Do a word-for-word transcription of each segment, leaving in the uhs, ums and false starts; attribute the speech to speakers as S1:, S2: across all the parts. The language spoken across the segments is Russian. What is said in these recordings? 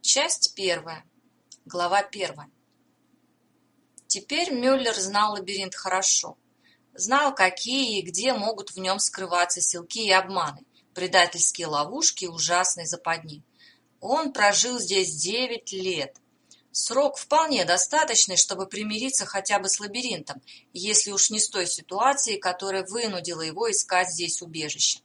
S1: Часть первая. Глава первая. Теперь Мюллер знал лабиринт хорошо. Знал, какие и где могут в нем скрываться силки и обманы, предательские ловушки и ужасные западни. Он прожил здесь девять лет. Срок вполне достаточный, чтобы примириться хотя бы с лабиринтом, если уж не с той ситуацией, которая вынудила его искать здесь убежище.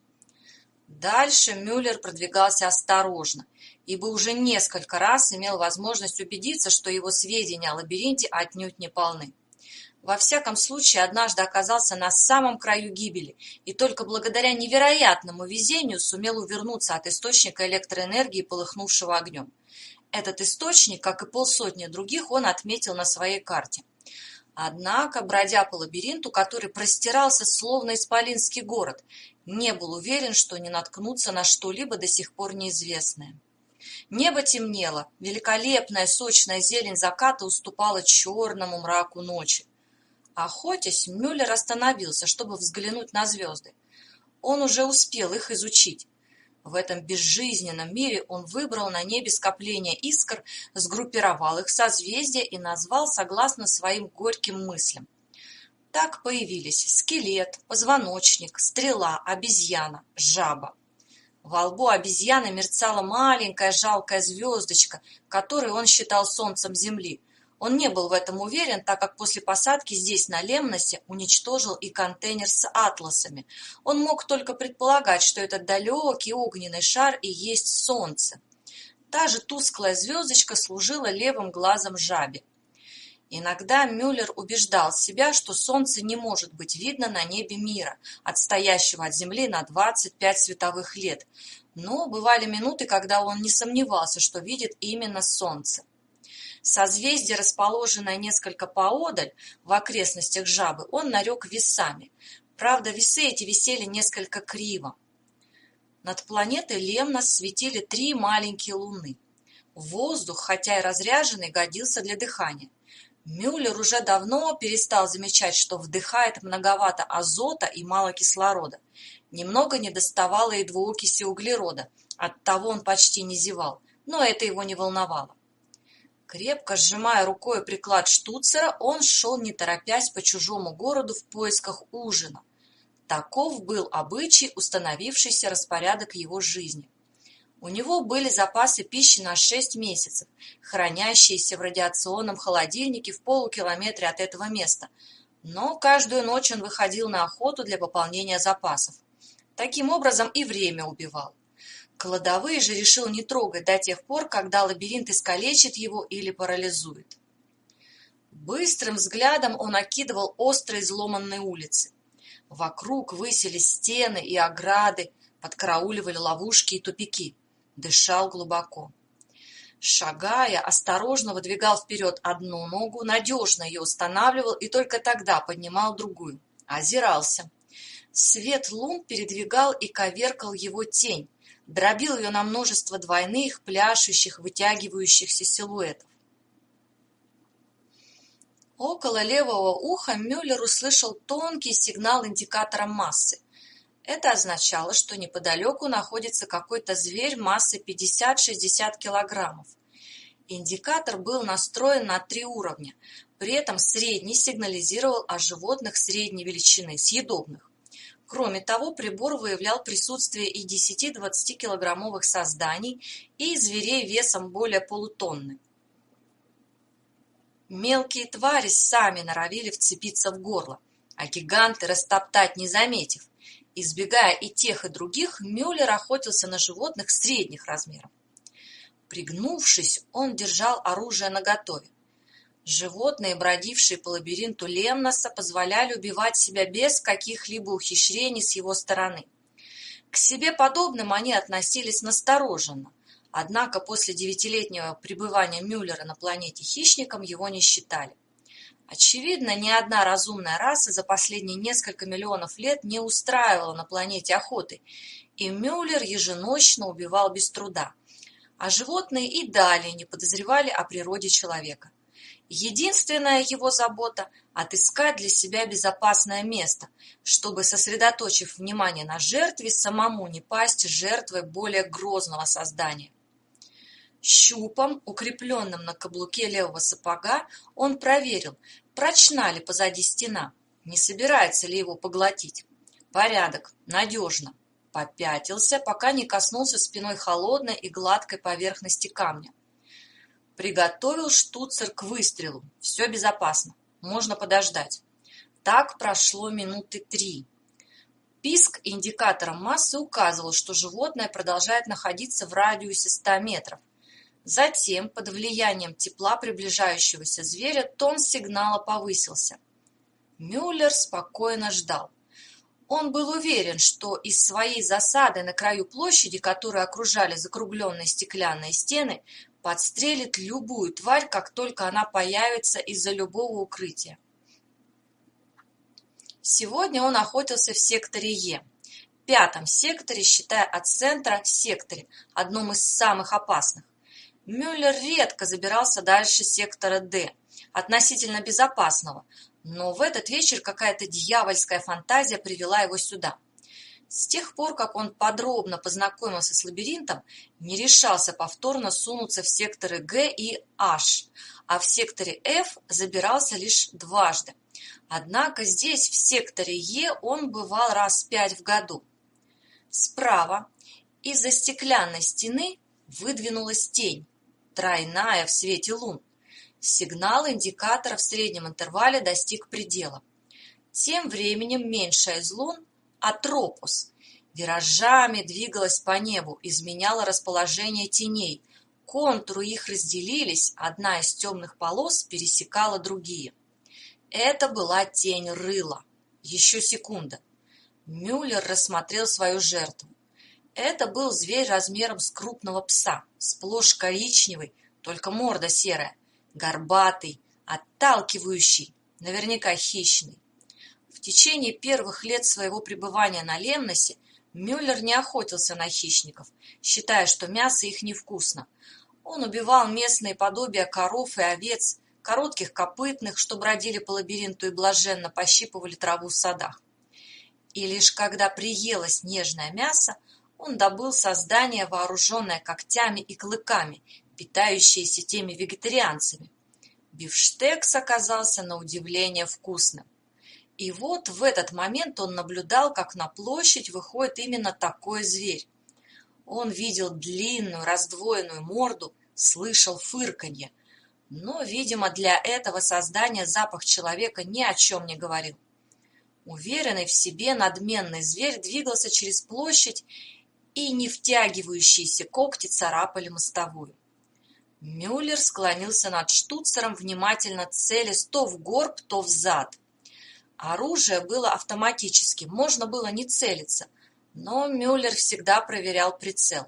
S1: Дальше Мюллер продвигался осторожно, ибо уже несколько раз имел возможность убедиться, что его сведения о лабиринте отнюдь не полны. Во всяком случае, однажды оказался на самом краю гибели и только благодаря невероятному везению сумел увернуться от источника электроэнергии, полыхнувшего огнем. Этот источник, как и полсотни других, он отметил на своей карте. Однако, бродя по лабиринту, который простирался словно исполинский город, не был уверен, что не наткнутся на что-либо до сих пор неизвестное. Небо темнело, великолепная сочная зелень заката уступала черному мраку ночи. Охотясь, Мюллер остановился, чтобы взглянуть на звезды. Он уже успел их изучить. В этом безжизненном мире он выбрал на небе скопление искр, сгруппировал их в созвездия и назвал согласно своим горьким мыслям. Так появились скелет, позвоночник, стрела, обезьяна, жаба. Во лбу обезьяны мерцала маленькая жалкая звездочка, которую он считал солнцем Земли. Он не был в этом уверен, так как после посадки здесь, на Лемносе, уничтожил и контейнер с атласами. Он мог только предполагать, что этот далекий огненный шар и есть солнце. Та же тусклая звездочка служила левым глазом жабе. Иногда Мюллер убеждал себя, что солнце не может быть видно на небе мира, отстоящего от Земли на двадцать пять световых лет. Но бывали минуты, когда он не сомневался, что видит именно солнце. Созвездие, расположенное несколько поодаль, в окрестностях жабы, он нарек весами. Правда, весы эти висели несколько криво. Над планетой Лемнос светили три маленькие луны. Воздух, хотя и разряженный, годился для дыхания. Мюллер уже давно перестал замечать, что вдыхает многовато азота и мало кислорода. Немного недоставало и двуокиси углерода, оттого он почти не зевал, но это его не волновало. Крепко сжимая рукой приклад штуцера, он шел, не торопясь, по чужому городу в поисках ужина. Таков был обычай, установившийся распорядок его жизни. У него были запасы пищи на шесть месяцев, хранящиеся в радиационном холодильнике в полукилометре от этого места, но каждую ночь он выходил на охоту для пополнения запасов. Таким образом и время убивал. Кладовые же решил не трогать до тех пор, когда лабиринт искалечит его или парализует. Быстрым взглядом он окидывал острые изломанные улицы. Вокруг высились стены и ограды, подкарауливали ловушки и тупики. Дышал глубоко. Шагая, осторожно выдвигал вперед одну ногу, надежно ее устанавливал и только тогда поднимал другую. Озирался. Свет лун передвигал и коверкал его тень, дробил ее на множество двойных, пляшущих, вытягивающихся силуэтов. Около левого уха Мюллер услышал тонкий сигнал индикатора массы. Это означало, что неподалеку находится какой-то зверь массой пятьдесят-шестьдесят килограммов. Индикатор был настроен на три уровня, при этом средний сигнализировал о животных средней величины, съедобных. Кроме того, прибор выявлял присутствие и десяти-двадцати килограммовых созданий, и зверей весом более полутонны. Мелкие твари сами норовили вцепиться в горло, а гиганты растоптать не заметив. Избегая и тех, и других, Мюллер охотился на животных средних размеров. Пригнувшись, он держал оружие наготове. Животные, бродившие по лабиринту Лемноса, позволяли убивать себя без каких-либо ухищрений с его стороны. К себе подобным они относились настороженно, однако после девятилетнего пребывания Мюллера на планете хищником его не считали. Очевидно, ни одна разумная раса за последние несколько миллионов лет не устраивала на планете охоты, и Мюллер еженочно убивал без труда, а животные и далее не подозревали о природе человека. Единственная его забота – отыскать для себя безопасное место, чтобы, сосредоточив внимание на жертве, самому не пасть жертвой более грозного создания. Щупом, укрепленным на каблуке левого сапога, он проверил, прочна ли позади стена, не собирается ли его поглотить. Порядок, надежно. Попятился, пока не коснулся спиной холодной и гладкой поверхности камня. Приготовил штуцер к выстрелу. Все безопасно. Можно подождать. Так прошло минуты три. Писк индикатором массы указывал, что животное продолжает находиться в радиусе ста метров. Затем, под влиянием тепла приближающегося зверя, тон сигнала повысился. Мюллер спокойно ждал. Он был уверен, что из своей засады на краю площади, которую окружали закругленные стеклянные стены, подстрелит любую тварь, как только она появится из-за любого укрытия. Сегодня он охотился в секторе Е, пятом секторе, считая от центра секторе, одном из самых опасных. Мюллер редко забирался дальше сектора Д, относительно безопасного, но в этот вечер какая-то дьявольская фантазия привела его сюда. С тех пор, как он подробно познакомился с лабиринтом, не решался повторно сунуться в секторы Г и H, а в секторе F забирался лишь дважды. Однако здесь, в секторе Е, он бывал раз пять в году. Справа, из-за стеклянной стены, выдвинулась тень, тройная в свете лун. Сигнал индикатора в среднем интервале достиг предела. Тем временем меньшая из лун, Атропус, виражами двигалась по небу, изменяла расположение теней. Контуры их разделились, одна из темных полос пересекала другие. Это была тень рыла. Еще секунда. Мюллер рассмотрел свою жертву. Это был зверь размером с крупного пса, сплошь коричневый, только морда серая, горбатый, отталкивающий, наверняка хищный. В течение первых лет своего пребывания на Лемносе Мюллер не охотился на хищников, считая, что мясо их невкусно. Он убивал местные подобия коров и овец, коротких копытных, что бродили по лабиринту и блаженно пощипывали траву в садах. И лишь когда приелось нежное мясо, он добыл создание, вооруженное когтями и клыками, питающееся теми вегетарианцами. Бифштекс оказался на удивление вкусным. И вот в этот момент он наблюдал, как на площадь выходит именно такой зверь. Он видел длинную раздвоенную морду, слышал фырканье, но, видимо, для этого создания запах человека ни о чем не говорил. Уверенный в себе надменный зверь двигался через площадь, и не втягивающиеся когти царапали мостовую. Мюллер склонился над штуцером, внимательно целясь то в горб, то в зад. Оружие было автоматическим, можно было не целиться, но Мюллер всегда проверял прицел.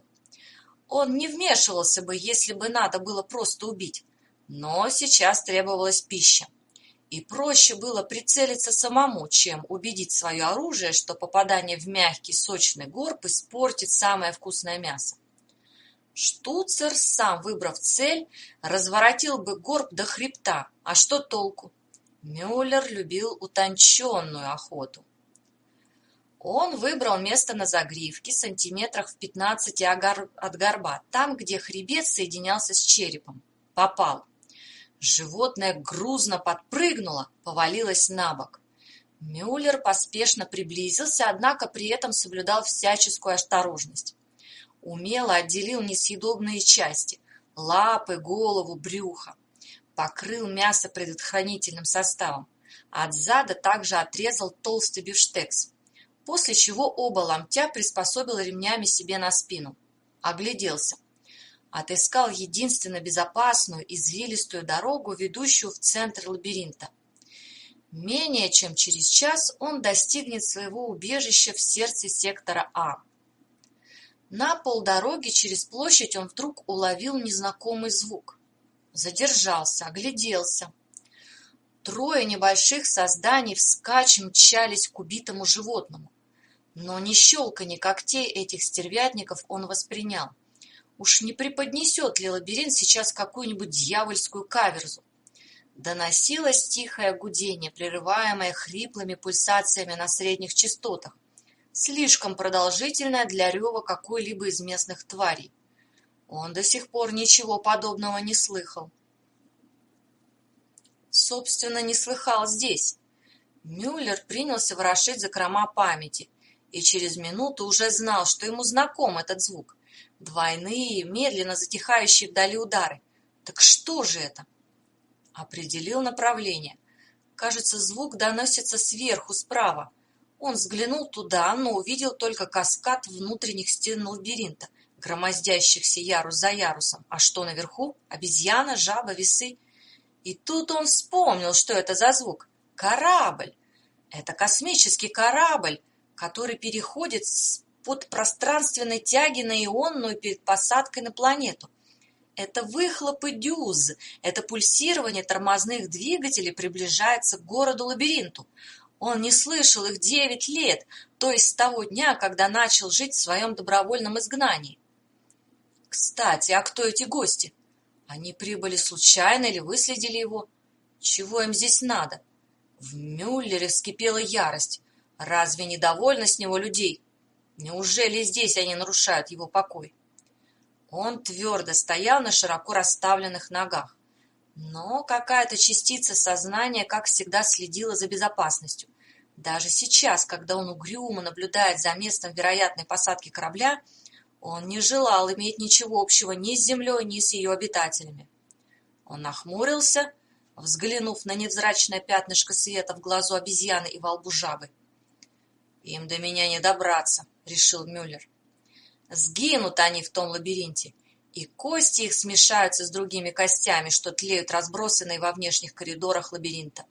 S1: Он не вмешивался бы, если бы надо было просто убить, но сейчас требовалась пища. И проще было прицелиться самому, чем убедить свое оружие, что попадание в мягкий сочный горб испортит самое вкусное мясо. Штуцер, сам выбрав цель, разворотил бы горб до хребта, а что толку? Мюллер любил утонченную охоту. Он выбрал место на загривке, сантиметрах в пятнадцати от горба, там, где хребет соединялся с черепом. Попал. Животное грузно подпрыгнуло, повалилось на бок. Мюллер поспешно приблизился, однако при этом соблюдал всяческую осторожность. Умело отделил несъедобные части – лапы, голову, брюхо. Покрыл мясо предохранительным составом. От зада также отрезал толстый бифштекс, после чего оба ломтя приспособил ремнями себе на спину. Огляделся. Отыскал единственно безопасную, извилистую дорогу, ведущую в центр лабиринта. Менее чем через час он достигнет своего убежища в сердце сектора А. На полдороги через площадь он вдруг уловил незнакомый звук. Задержался, огляделся. Трое небольших созданий вскачь мчались к убитому животному. Но не щелканье когтей этих стервятников он воспринял. Уж не преподнесет ли лабиринт сейчас какую-нибудь дьявольскую каверзу? Доносилось тихое гудение, прерываемое хриплыми пульсациями на средних частотах, слишком продолжительное для рева какой-либо из местных тварей. Он до сих пор ничего подобного не слыхал. Собственно, не слыхал здесь. Мюллер принялся ворошить закрома памяти и через минуту уже знал, что ему знаком этот звук. Двойные, медленно затихающие вдали удары. Так что же это? Определил направление. Кажется, звук доносится сверху, справа. Он взглянул туда, но увидел только каскад внутренних стен лабиринта, громоздящихся ярус за ярусом. А что наверху? Обезьяна, жаба, весы. И тут он вспомнил, что это за звук. Корабль. Это космический корабль, который переходит с подпространственной тяги на ионную перед посадкой на планету. Это выхлопы дюз, это пульсирование тормозных двигателей приближается к городу-лабиринту. Он не слышал их девять лет, то есть с того дня, когда начал жить в своем добровольном изгнании. Кстати, а кто эти гости? Они прибыли случайно или выследили его? Чего им здесь надо? В Мюллере вскипела ярость. Разве недовольны с него людей? Неужели здесь они нарушают его покой? Он твердо стоял на широко расставленных ногах. Но какая-то частица сознания, как всегда, следила за безопасностью. Даже сейчас, когда он угрюмо наблюдает за местом вероятной посадки корабля, он не желал иметь ничего общего ни с землей, ни с ее обитателями. Он нахмурился, взглянув на невзрачное пятнышко света в глазу обезьяны и во лбу жабы. «Им до меня не добраться», — решил Мюллер. «Сгинут они в том лабиринте, и кости их смешаются с другими костями, что тлеют разбросанные во внешних коридорах лабиринта.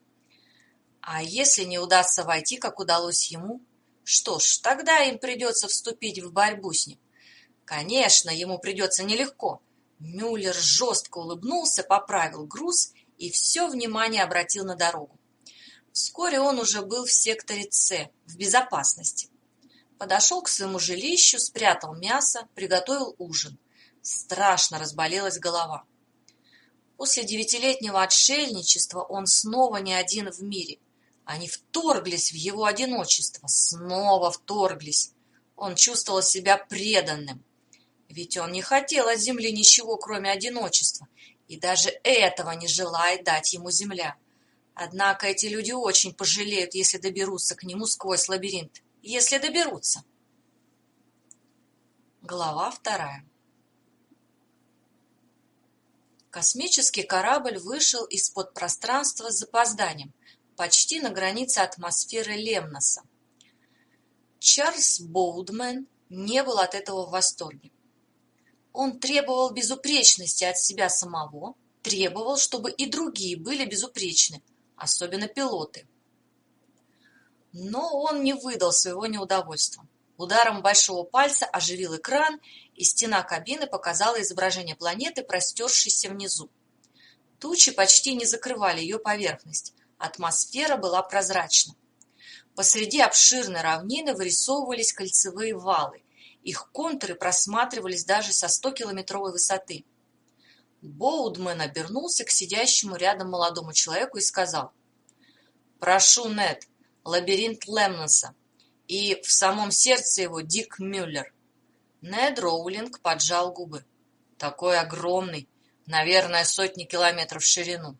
S1: А если не удастся войти, как удалось ему, что ж, тогда им придется вступить в борьбу с ним. Конечно, ему придется нелегко». Мюллер жестко улыбнулся, поправил груз и все внимание обратил на дорогу. Вскоре он уже был в секторе С, в безопасности. Подошел к своему жилищу, спрятал мясо, приготовил ужин. Страшно разболелась голова. После девятилетнего отшельничества он снова не один в мире. Они вторглись в его одиночество, снова вторглись. Он чувствовал себя преданным. Ведь он не хотел от земли ничего, кроме одиночества, и даже этого не желает дать ему земля. Однако эти люди очень пожалеют, если доберутся к нему сквозь лабиринт. Если доберутся. Глава вторая. Космический корабль вышел из-под пространства с запозданием, почти на границе атмосферы Лемноса. Чарльз Боудмен не был от этого в восторге. Он требовал безупречности от себя самого, требовал, чтобы и другие были безупречны, особенно пилоты. Но он не выдал своего неудовольствия. Ударом большого пальца оживил экран, и стена кабины показала изображение планеты, простершейся внизу. Тучи почти не закрывали ее поверхность, атмосфера была прозрачна. Посреди обширной равнины вырисовывались кольцевые валы, их контуры просматривались даже со стокилометровой высоты. Боудмен обернулся к сидящему рядом молодому человеку и сказал: «Прошу, Нед, лабиринт Лемноса, и в самом сердце его Дик Мюллер». Нед Роулинг поджал губы. «Такой огромный, наверное, сотни километров в ширину».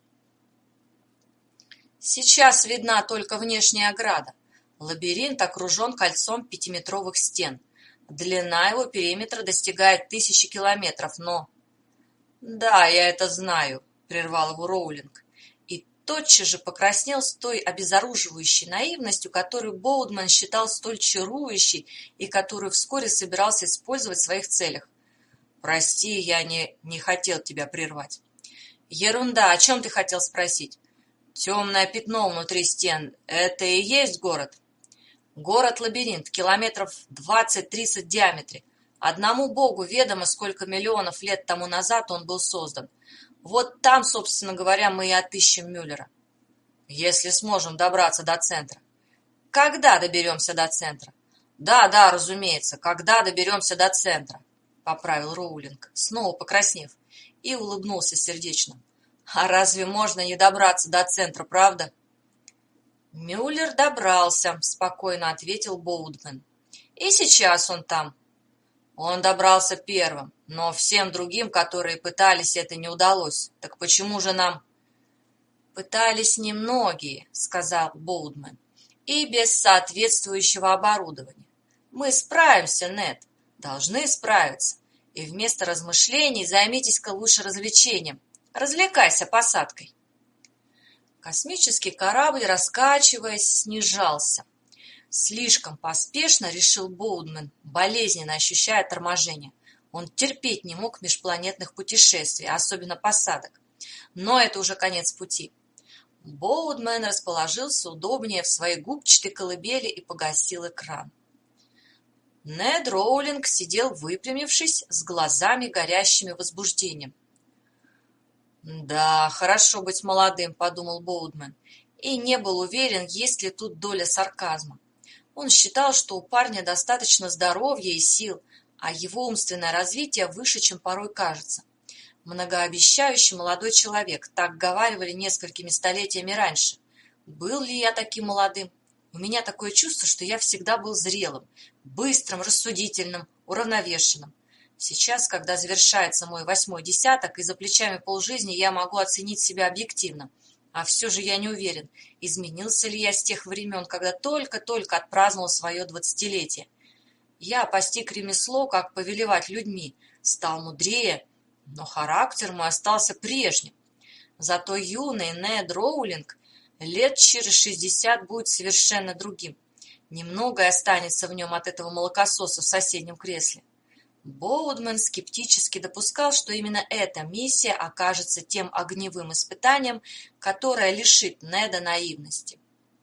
S1: Сейчас видна только внешняя ограда. Лабиринт окружен кольцом пятиметровых стен. Длина его периметра достигает тысячи километров, но... «Да, я это знаю», — прервал его Роулинг. И тотчас же покраснел с той обезоруживающей наивностью, которую Боудмен считал столь чарующей и которую вскоре собирался использовать в своих целях. «Прости, я не, не хотел тебя прервать». «Ерунда, о чем ты хотел спросить?» «Темное пятно внутри стен — это и есть город?» «Город-лабиринт, километров двадцать-тридцать в диаметре. Одному Богу ведомо, сколько миллионов лет тому назад он был создан. Вот там, собственно говоря, мы и отыщем Мюллера. Если сможем добраться до центра». «Когда доберемся до центра?» «Да, да, разумеется, когда доберемся до центра», — поправил Роулинг, снова покраснев, и улыбнулся сердечно. «А разве можно не добраться до центра, правда?» «Мюллер добрался», — спокойно ответил Боудмен. «И сейчас он там». «Он добрался первым. Но всем другим, которые пытались, это не удалось. Так почему же нам... Пытались немногие, сказал Боудмен, и без соответствующего оборудования. Мы справимся, Нед, должны справиться. И вместо размышлений займитесь-ка лучше развлечением. Развлекайся посадкой. Космический корабль, раскачиваясь, снижался. Слишком поспешно, решил Боудмен, болезненно ощущая торможение. Он терпеть не мог межпланетных путешествий, особенно посадок. Но это уже конец пути. Боудмен расположился удобнее в своей губчатой колыбели и погасил экран. Нед Роулинг сидел выпрямившись, с глазами горящими возбуждением. «Да, хорошо быть молодым», — подумал Боудмен, и не был уверен, есть ли тут доля сарказма. Он считал, что у парня достаточно здоровья и сил, а его умственное развитие выше, чем порой кажется. Многообещающий молодой человек, так говаривали несколькими столетиями раньше. Был ли я таким молодым? У меня такое чувство, что я всегда был зрелым, быстрым, рассудительным, уравновешенным. Сейчас, когда завершается мой восьмой десяток, и за плечами полжизни, я могу оценить себя объективно. А все же я не уверен, изменился ли я с тех времен, когда только-только отпраздновал свое двадцатилетие. Я постиг ремесло, как повелевать людьми, стал мудрее, но характер мой остался прежним. Зато юный Нед Роулинг лет через шестьдесят будет совершенно другим. Немногое останется в нем от этого молокососа в соседнем кресле. Боудмен скептически допускал, что именно эта миссия окажется тем огневым испытанием, которое лишит Неда наивности.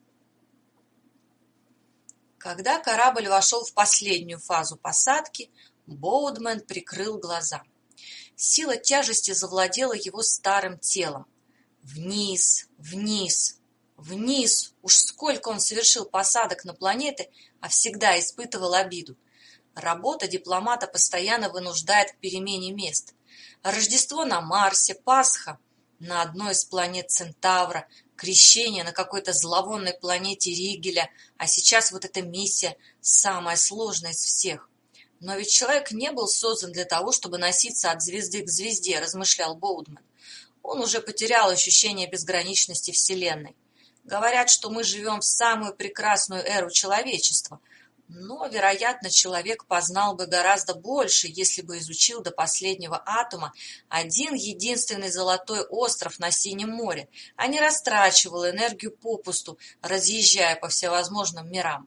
S1: Когда корабль вошел в последнюю фазу посадки, Боудмен прикрыл глаза. Сила тяжести завладела его старым телом. Вниз, вниз, вниз. Уж сколько он совершил посадок на планеты, а всегда испытывал обиду. Работа дипломата постоянно вынуждает к перемене мест. Рождество на Марсе, Пасха на одной из планет Центавра, крещение на какой-то зловонной планете Ригеля, а сейчас вот эта миссия самая сложная из всех. Но ведь человек не был создан для того, чтобы носиться от звезды к звезде, размышлял Боудмен. Он уже потерял ощущение безграничности Вселенной. Говорят, что мы живем в самую прекрасную эру человечества, но, вероятно, человек познал бы гораздо больше, если бы изучил до последнего атома один единственный золотой остров на Синем море, а не растрачивал энергию попусту, разъезжая по всевозможным мирам.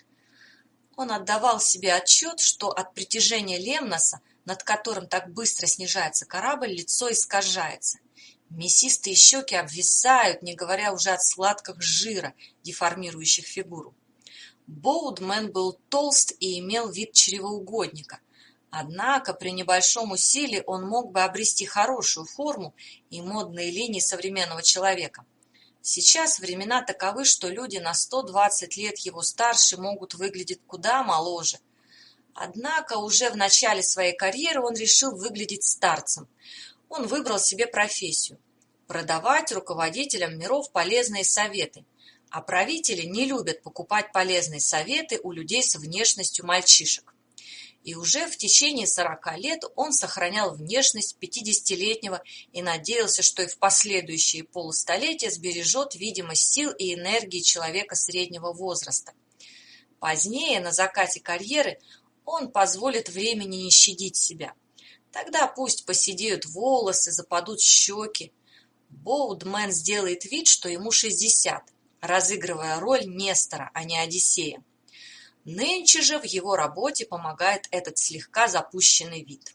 S1: Он отдавал себе отчет, что от притяжения Лемноса, над которым так быстро снижается корабль, лицо искажается. Мясистые щеки обвисают, не говоря уже о складках жира, деформирующих фигуру. Боудмен был толст и имел вид чревоугодника. Однако при небольшом усилии он мог бы обрести хорошую форму и модные линии современного человека. Сейчас времена таковы, что люди на сто двадцать лет его старше могут выглядеть куда моложе. Однако уже в начале своей карьеры он решил выглядеть старцем. Он выбрал себе профессию – продавать руководителям миров полезные советы. А правители не любят покупать полезные советы у людей с внешностью мальчишек. И уже в течение сорока лет он сохранял внешность пятидесятилетнего и надеялся, что и в последующие полустолетия сбережет видимость сил и энергии человека среднего возраста. Позднее, на закате карьеры, он позволит времени не щадить себя. Тогда пусть поседеют волосы, западут щеки. Боудмен сделает вид, что ему шестьдесят, разыгрывая роль Нестора, а не Одиссея. Нынче же в его работе помогает этот слегка запущенный вид.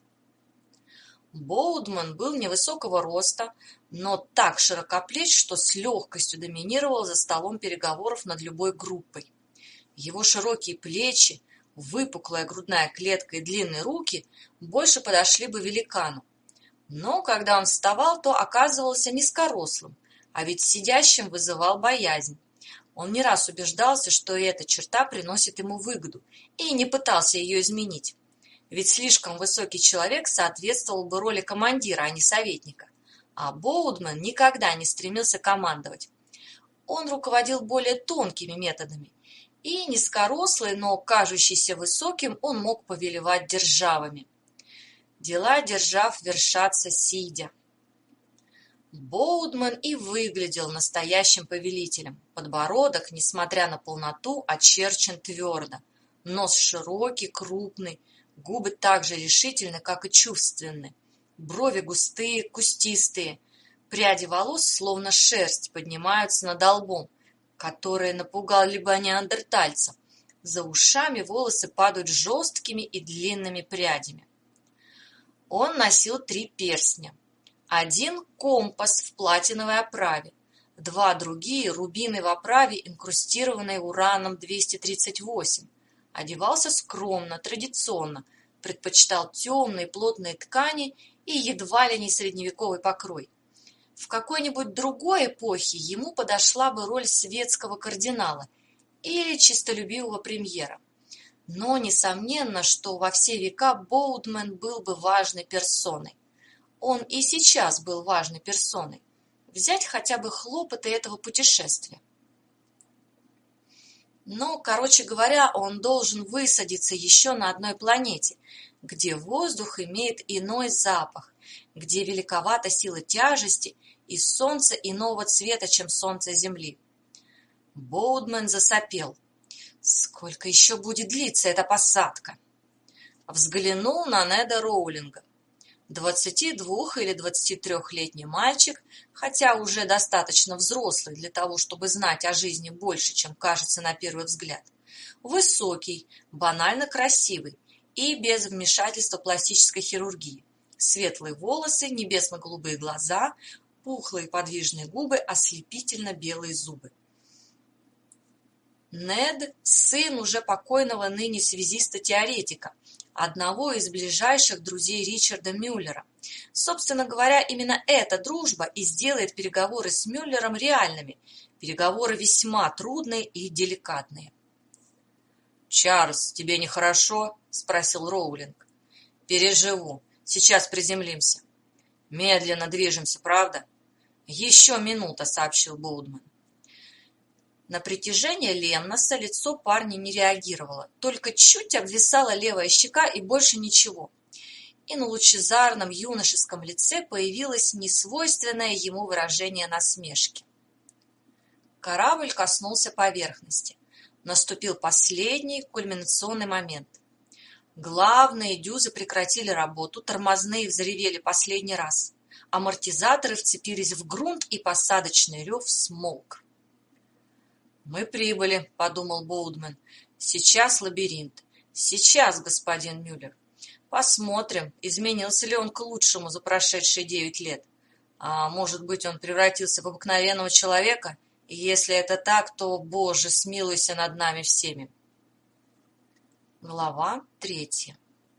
S1: Боудмен был невысокого роста, но так широкоплеч, что с легкостью доминировал за столом переговоров над любой группой. Его широкие плечи, выпуклая грудная клетка и длинные руки больше подошли бы великану. Но когда он вставал, то оказывался низкорослым, а ведь сидящим вызывал боязнь. Он не раз убеждался, что и эта черта приносит ему выгоду, и не пытался ее изменить. Ведь слишком высокий человек соответствовал бы роли командира, а не советника. А Боудмен никогда не стремился командовать. Он руководил более тонкими методами. И низкорослый, но кажущийся высоким, он мог повелевать державами. дела держав вершатся сидя. Боудман и выглядел настоящим повелителем. Подбородок, несмотря на полноту, очерчен твердо. Нос широкий, крупный, губы так же решительны, как и чувственны. Брови густые, кустистые. Пряди волос, словно шерсть, поднимаются над лбом, которые напугали бы неандертальцев. За ушами волосы падают жесткими и длинными прядями. Он носил три перстня. Один компас в платиновой оправе, два другие рубины в оправе, инкрустированной ураном двести тридцать восемь. Одевался скромно, традиционно, предпочитал темные плотные ткани и едва ли не средневековый покрой. В какой-нибудь другой эпохе ему подошла бы роль светского кардинала или честолюбивого премьера. Но несомненно, что во все века Боудман был бы важной персоной. Он и сейчас был важной персоной. Взять хотя бы хлопоты этого путешествия. Но, короче говоря, он должен высадиться еще на одной планете, где воздух имеет иной запах, где великовата сила тяжести и солнце иного цвета, чем солнце Земли. Боудман засопел. Сколько еще будет длиться эта посадка? Взглянул на Неда Роулинга. Двадцати двух или двадцати трехлетний мальчик, хотя уже достаточно взрослый для того, чтобы знать о жизни больше, чем кажется на первый взгляд. Высокий, банально красивый и без вмешательства пластической хирургии. Светлые волосы, небесно-голубые глаза, пухлые подвижные губы, ослепительно белые зубы. Нед – сын уже покойного ныне связиста-теоретика, одного из ближайших друзей Ричарда Мюллера. Собственно говоря, именно эта дружба и сделает переговоры с Мюллером реальными, переговоры весьма трудные и деликатные. «Чарльз, тебе нехорошо?» – спросил Роулинг. «Переживу. Сейчас приземлимся. Медленно движемся, правда?» «Еще минута», – сообщил Боудман. На притяжение Ленноса лицо парня не реагировало, только чуть обвисала левая щека и больше ничего. И на лучезарном юношеском лице появилось несвойственное ему выражение насмешки. Корабль коснулся поверхности. Наступил последний кульминационный момент. Главные дюзы прекратили работу, тормозные взревели последний раз. Амортизаторы вцепились в грунт, и посадочный рев смолк. «Мы прибыли», — подумал Боудман. «Сейчас лабиринт. Сейчас, господин Мюллер. Посмотрим, изменился ли он к лучшему за прошедшие девять лет. А может быть, он превратился в обыкновенного человека? И если это так, то, Боже, смилуйся над нами всеми». Глава третья.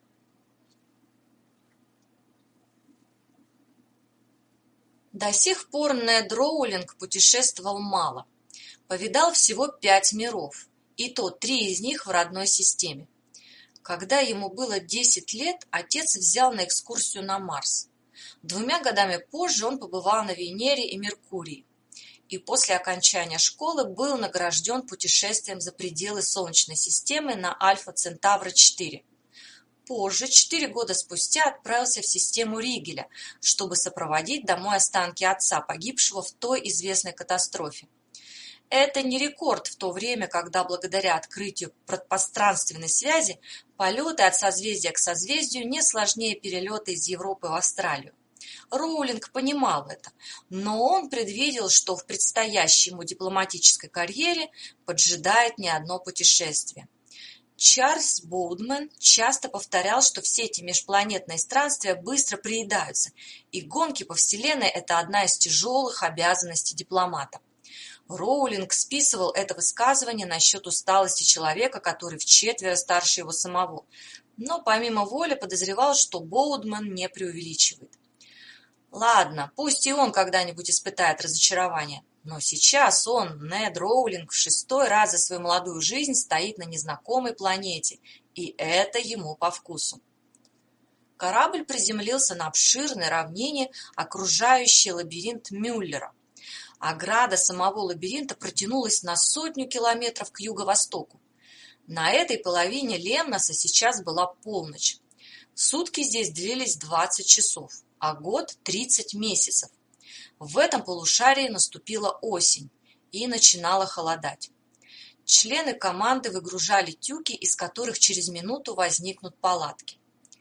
S1: До сих пор Нед Роулинг путешествовал мало. Повидал всего пять миров, и то три из них в родной системе. Когда ему было десять лет, отец взял на экскурсию на Марс. Двумя годами позже он побывал на Венере и Меркурии. И после окончания школы был награжден путешествием за пределы Солнечной системы на Альфа-Центавра четыре. Позже, четыре года спустя, отправился в систему Ригеля, чтобы сопроводить домой останки отца, погибшего в той известной катастрофе. Это не рекорд в то время, когда благодаря открытию пространственной связи полеты от созвездия к созвездию не сложнее перелета из Европы в Австралию. Роулинг понимал это, но он предвидел, что в предстоящей ему дипломатической карьере поджидает не одно путешествие. Чарльз Боудман часто повторял, что все эти межпланетные странствия быстро приедаются, и гонки по Вселенной – это одна из тяжелых обязанностей дипломата. Роулинг списывал это высказывание насчет усталости человека, который вчетверо старше его самого, но помимо воли подозревал, что Боудман не преувеличивает. Ладно, пусть и он когда-нибудь испытает разочарование, но сейчас он, Нед Роулинг, в шестой раз за свою молодую жизнь стоит на незнакомой планете, и это ему по вкусу. Корабль приземлился на обширной равнине, окружающей лабиринт Мюллера. Ограда самого лабиринта протянулась на сотню километров к юго-востоку. На этой половине Ленноса сейчас была полночь. Сутки здесь длились двадцать часов, а год – тридцать месяцев. В этом полушарии наступила осень и начинало холодать. Члены команды выгружали тюки, из которых через минуту возникнут палатки.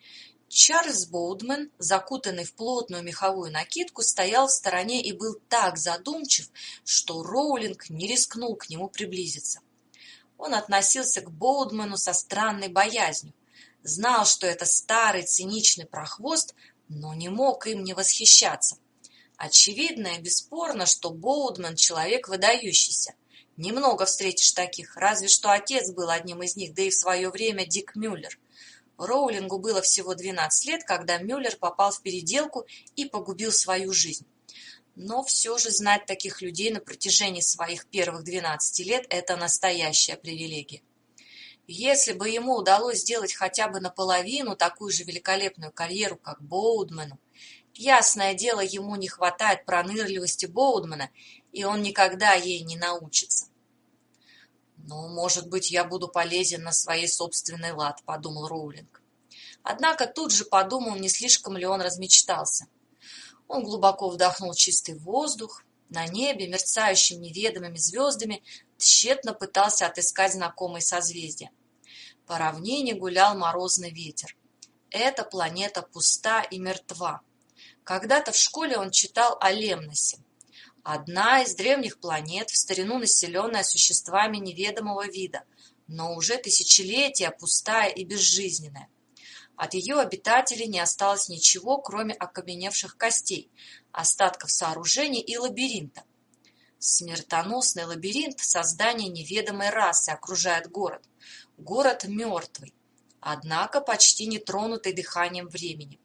S1: Чарльз Боудмен, закутанный в плотную меховую накидку, стоял в стороне и был так задумчив, что Роулинг не рискнул к нему приблизиться. Он относился к Боудмену со странной боязнью, знал, что это старый циничный прохвост, но не мог им не восхищаться. Очевидно и бесспорно, что Боудмен человек выдающийся. Немного встретишь таких, разве что отец был одним из них, да и в свое время Дик Мюллер. Роулингу было всего двенадцать лет, когда Мюллер попал в переделку и погубил свою жизнь. Но все же знать таких людей на протяжении своих первых двенадцати лет – это настоящая привилегия. Если бы ему удалось сделать хотя бы наполовину такую же великолепную карьеру, как Боудмену, ясное дело, ему не хватает пронырливости Боудмена, и он никогда ей не научится. «Ну, может быть, я буду полезен на своей собственной лад», — подумал Роулинг. Однако тут же подумал, не слишком ли он размечтался. Он глубоко вдохнул чистый воздух. На небе, мерцающим неведомыми звездами, тщетно пытался отыскать знакомые созвездия. По равнине гулял морозный ветер. Эта планета пуста и мертва. Когда-то в школе он читал о Лемносе. Одна из древних планет, в старину населенная существами неведомого вида, но уже тысячелетия пустая и безжизненная. От ее обитателей не осталось ничего, кроме окаменевших костей, остатков сооружений и лабиринта. Смертоносный лабиринт создания неведомой расы окружает город. Город мертвый, однако почти не тронутый дыханием времени.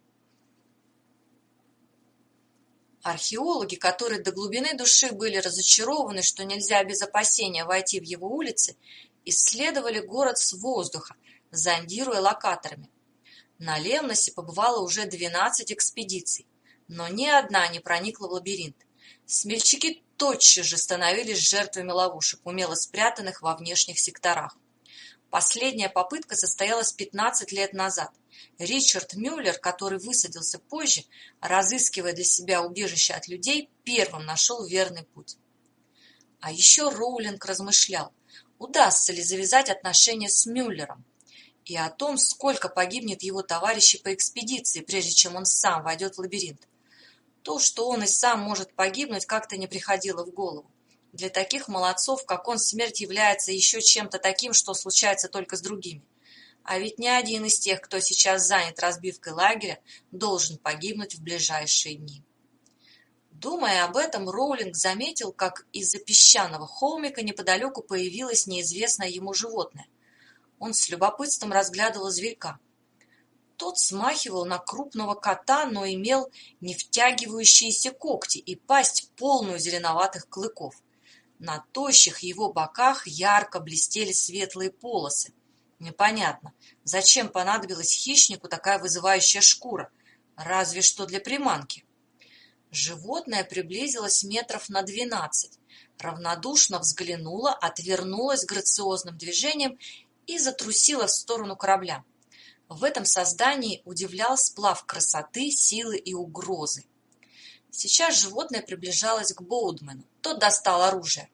S1: Археологи, которые до глубины души были разочарованы, что нельзя без опасения войти в его улицы, исследовали город с воздуха, зондируя локаторами. На Лемносе побывало уже двенадцать экспедиций, но ни одна не проникла в лабиринт. Смельчаки тотчас же становились жертвами ловушек, умело спрятанных во внешних секторах. Последняя попытка состоялась пятнадцать лет назад. Ричард Мюллер, который высадился позже, разыскивая для себя убежище от людей, первым нашел верный путь. А еще Роулинг размышлял, удастся ли завязать отношения с Мюллером, и о том, сколько погибнет его товарищей по экспедиции, прежде чем он сам войдет в лабиринт. То, что он и сам может погибнуть, как-то не приходило в голову. Для таких молодцов, как он, смерть является еще чем-то таким, что случается только с другими. А ведь ни один из тех, кто сейчас занят разбивкой лагеря, должен погибнуть в ближайшие дни. Думая об этом, Роулинг заметил, как из-за песчаного холмика неподалеку появилось неизвестное ему животное. Он с любопытством разглядывал зверька. Тот смахивал на крупного кота, но имел не втягивающиеся когти и пасть, полную зеленоватых клыков. На тощих его боках ярко блестели светлые полосы. Непонятно, зачем понадобилась хищнику такая вызывающая шкура, разве что для приманки. Животное приблизилось метров на двенадцать, равнодушно взглянуло, отвернулось грациозным движением и затрусило в сторону корабля. В этом создании удивлял сплав красоты, силы и угрозы. Сейчас животное приближалось к Боудмену. Тот достал оружие.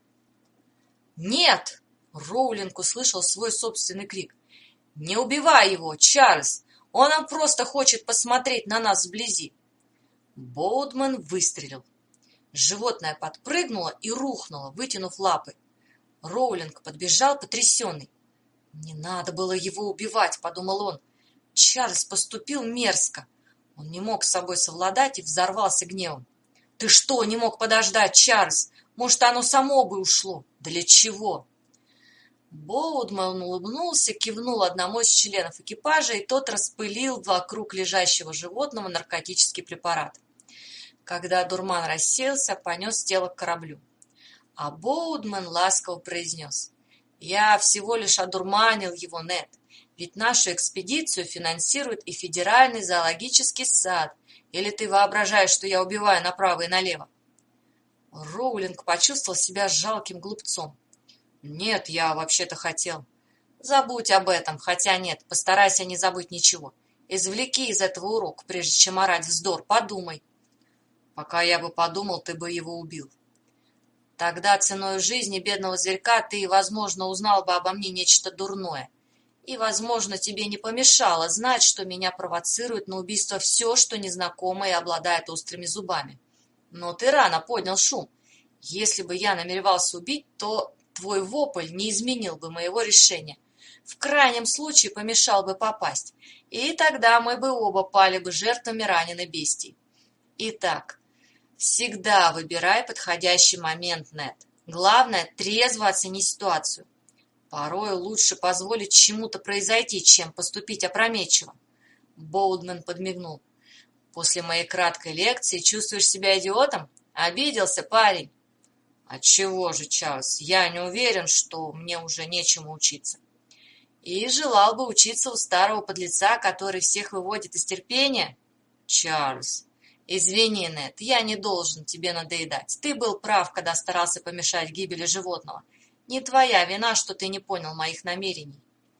S1: «Нет!» — Роулинг услышал свой собственный крик. «Не убивай его, Чарльз! Он нам просто хочет посмотреть на нас вблизи!» Боудмен выстрелил. Животное подпрыгнуло и рухнуло, вытянув лапы. Роулинг подбежал, потрясенный. «Не надо было его убивать», — подумал он. Чарльз поступил мерзко. Он не мог с собой совладать и взорвался гневом. «Ты что, не мог подождать, Чарльз? Может, оно само бы ушло? Для чего?» Боудмен улыбнулся, кивнул одному из членов экипажа, и тот распылил вокруг лежащего животного наркотический препарат. Когда дурман рассеялся, понес тело к кораблю. А Боудмен ласково произнес: «Я всего лишь одурманил его, Нед. Ведь нашу экспедицию финансирует и Федеральный зоологический сад. Или ты воображаешь, что я убиваю направо и налево?» Роулинг почувствовал себя жалким глупцом. «Нет, я вообще-то хотел». «Забудь об этом, хотя нет, постарайся не забыть ничего. Извлеки из этого урок, прежде чем орать вздор, подумай. Пока я бы подумал, ты бы его убил. Тогда ценой жизни бедного зверька ты, возможно, узнал бы обо мне нечто дурное. И, возможно, тебе не помешало знать, что меня провоцирует на убийство все, что незнакомое и обладает острыми зубами. Но ты рано поднял шум. Если бы я намеревался убить, то твой вопль не изменил бы моего решения. В крайнем случае помешал бы попасть. И тогда мы бы оба пали бы жертвами раненой бестии. Итак, всегда выбирай подходящий момент, Нед. Главное, трезво оцени ситуацию. Порой лучше позволить чему-то произойти, чем поступить опрометчиво. Боудман подмигнул. После моей краткой лекции чувствуешь себя идиотом? Обиделся, парень? Отчего же, Чарльз, я не уверен, что мне уже нечему учиться. И желал бы учиться у старого подлеца, который всех выводит из терпения? Чарльз, извини, Нед, я не должен тебе надоедать. Ты был прав, когда старался помешать гибели животного. Не твоя вина, что ты не понял моих намерений.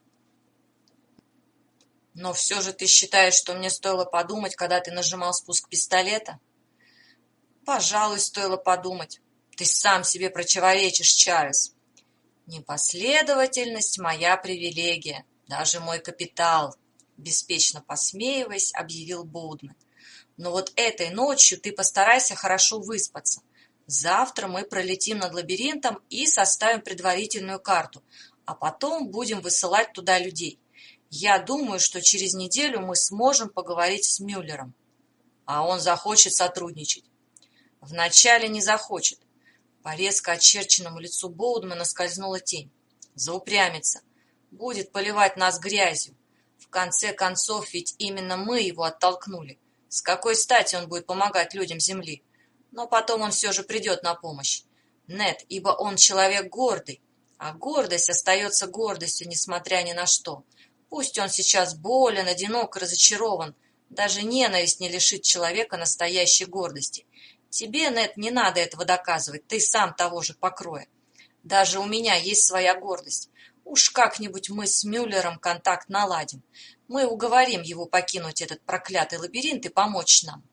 S1: Но все же ты считаешь, что мне стоило подумать, когда ты нажимал спуск пистолета? Пожалуй, стоило подумать. Ты сам себе противоречишь, Чарльз. Непоследовательность — моя привилегия, даже мой капитал, беспечно посмеиваясь, объявил Боудман. Но вот этой ночью ты постарайся хорошо выспаться. Завтра мы пролетим над лабиринтом и составим предварительную карту, а потом будем высылать туда людей. Я думаю, что через неделю мы сможем поговорить с Мюллером. А он захочет сотрудничать. Вначале не захочет. По резко очерченному лицу Боудмана скользнула тень. Заупрямится. Будет поливать нас грязью. В конце концов, ведь именно мы его оттолкнули. С какой стати он будет помогать людям Земли? Но потом он все же придет на помощь. Нед, ибо он человек гордый. А гордость остается гордостью, несмотря ни на что. Пусть он сейчас болен, одинок, разочарован. Даже ненависть не лишит человека настоящей гордости. Тебе, Нед, не надо этого доказывать, ты сам того же покроя. Даже у меня есть своя гордость. Уж как-нибудь мы с Мюллером контакт наладим. Мы уговорим его покинуть этот проклятый лабиринт и помочь нам.